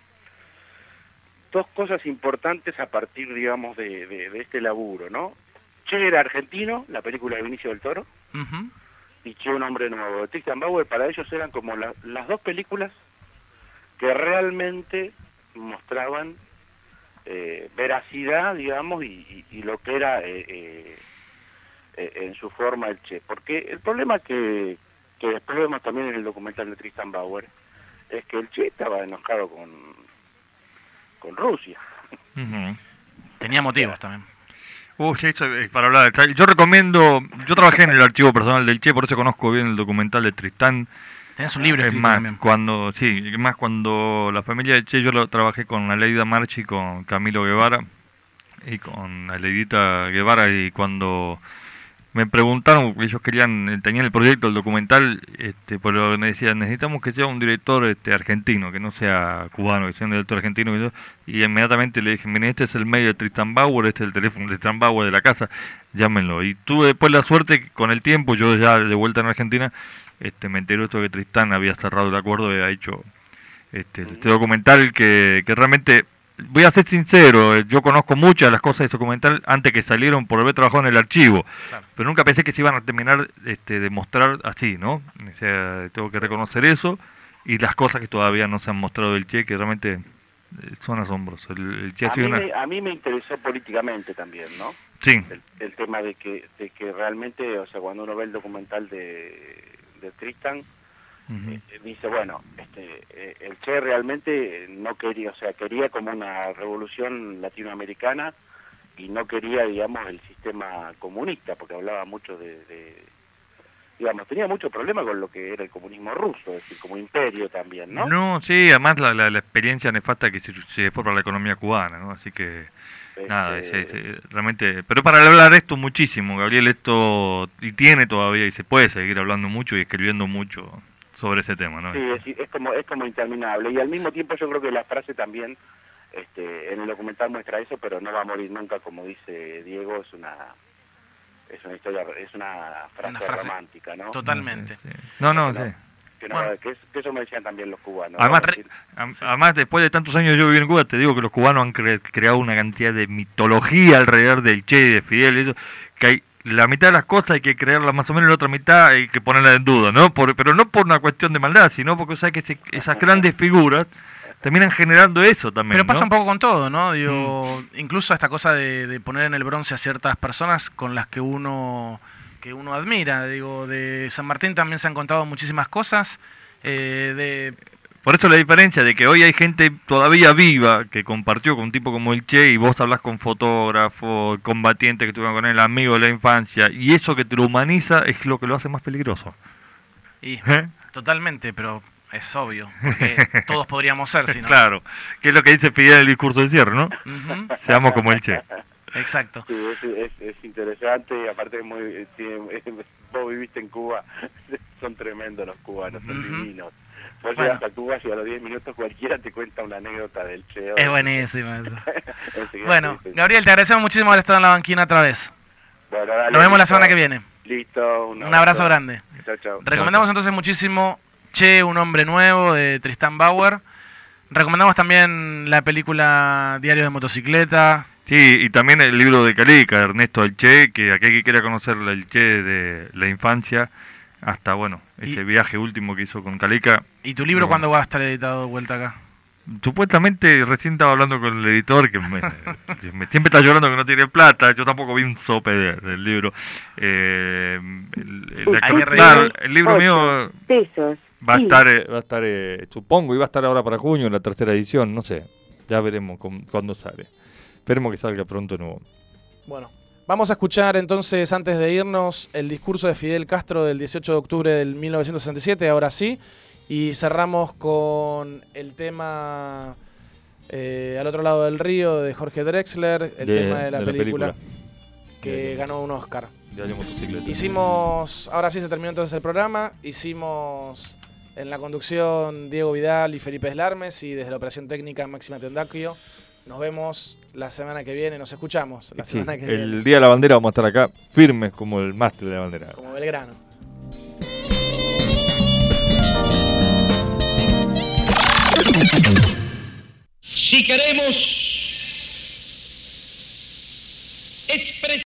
cosas importantes a partir, digamos, de este laburo, ¿no? Che era argentino, la película de Benicio del Toro, y Che un hombre nuevo. Tristan Bauer para ellos eran como las dos películas que realmente mostraban veracidad, digamos, y lo que era en su forma el Che. Porque el problema que después vemos también en el documental de Tristan Bauer es que el Che estaba enojado con Rusia. Ujú. Tenía motivos también. Sí, eso, para hablar, yo recomiendo, yo trabajé en el archivo personal del Che, por eso conozco bien el documental de Tristán. Tenés un libro Es escrito más, también. cuando la familia de Che, yo lo trabajé con Aleida Marchi, con Camilo Guevara y con Aleidita Guevara, y cuando me preguntaron, ellos tenían el proyecto del documental, pero me decían, necesitamos que sea un director argentino, que no sea cubano, que sea un director argentino, y inmediatamente le dije, miren, este es el medio de Tristan Bauer, este es el teléfono de Tristan Bauer de la casa, llámenlo. Y tuve después la suerte que con el tiempo, yo ya de vuelta en Argentina, me enteró esto que Tristán había cerrado el acuerdo y había hecho este documental que realmente, voy a ser sincero, yo conozco muchas de las cosas de este documental antes que salieron por haber trabajado en el archivo, claro, pero nunca pensé que se iban a terminar de mostrar así, ¿no? O sea, tengo que reconocer eso y las cosas que todavía no se han mostrado del Che, que realmente son asombrosos. El Che a mí me interesó políticamente también, ¿no? Sí. El tema de que realmente, o sea, cuando uno ve el documental de Tristan, dice, bueno, el Che realmente no quería, o sea, quería como una revolución latinoamericana y no quería, digamos, el sistema comunista, porque hablaba mucho digamos, tenía mucho problema con lo que era el comunismo ruso, es decir, como imperio también, ¿no? No, sí, además la experiencia nefasta que se fue para la economía cubana, ¿no? Así que nada, realmente, pero para hablar esto muchísimo, Gabriel, esto y tiene todavía y se puede seguir hablando mucho y escribiendo mucho sobre ese tema, ¿no? Sí, es como interminable, y al mismo tiempo yo creo que la frase también en el documental muestra eso, pero no va a morir nunca, como dice Diego, es una historia, es una frase romántica, ¿no? Totalmente. Sí. No, sí. Que eso me decían también los cubanos. Además, después de tantos años yo viví en Cuba, te digo que los cubanos han creado una cantidad de mitología alrededor del Che y de Fidel, eso, que hay la mitad de las cosas hay que creerlas más o menos, y la otra mitad hay que ponerla en duda, ¿no? Pero no por una cuestión de maldad, sino porque sabes que esas grandes figuras terminan generando eso también. Pero pasa ¿no? un poco con todo, ¿no? Digo, incluso esta cosa de poner en el bronce a ciertas personas con las que uno admira. Digo, de San Martín también se han contado muchísimas cosas. Por eso la diferencia de que hoy hay gente todavía viva que compartió con un tipo como el Che, y vos hablas con fotógrafos, combatientes que estuvieron con él, amigos de la infancia, y eso que te lo humaniza es lo que lo hace más peligroso. Y totalmente, pero es obvio, porque todos podríamos ser, si no. Claro, que es lo que dice Fidel en el discurso de cierre, ¿no? Seamos como el Che. Exacto. Sí, es interesante, y aparte vos viviste en Cuba, son tremendos los cubanos, son divinos. Vos llegas a Cuba y a los 10 minutos cualquiera te cuenta una anécdota del Che. Es buenísimo eso. Bueno, Gabriel, te agradecemos muchísimo haber estado en la banquina otra vez. Bueno, dale, nos vemos la semana que viene. Listo, un abrazo grande. Chao, chao. Recomendamos entonces muchísimo Che, un hombre nuevo, de Tristan Bauer. Recomendamos también la película Diario de motocicleta. Sí, y también el libro de Calica, Ernesto del Che, que aquel que quiera conocer el Che de la infancia, hasta, ese viaje último que hizo con Calica. ¿Y tu libro cuándo va a estar editado de vuelta acá? Supuestamente, recién estaba hablando con el editor, que siempre está llorando que no tiene plata. Yo tampoco vi un sope del libro. El libro mío va a estar, supongo, iba a estar ahora para junio, en la tercera edición, no sé. Ya veremos cuándo sale. Esperemos que salga pronto nuevo. Bueno, Vamos a escuchar entonces, antes de irnos, el discurso de Fidel Castro del 18 de octubre del 1967, ahora sí, y cerramos con el tema Al otro lado del río de Jorge Drexler, el tema de la película que ganó un Oscar. Hicimos, ahora sí se terminó entonces el programa, hicimos en la conducción Diego Vidal y Felipe Eslarmes, y desde la operación técnica Máxima Tendacchio. Nos vemos la semana que viene, nos escuchamos la semana que viene. El Día de la Bandera vamos a estar acá firmes como el mástil de la bandera. Como Belgrano. Si queremos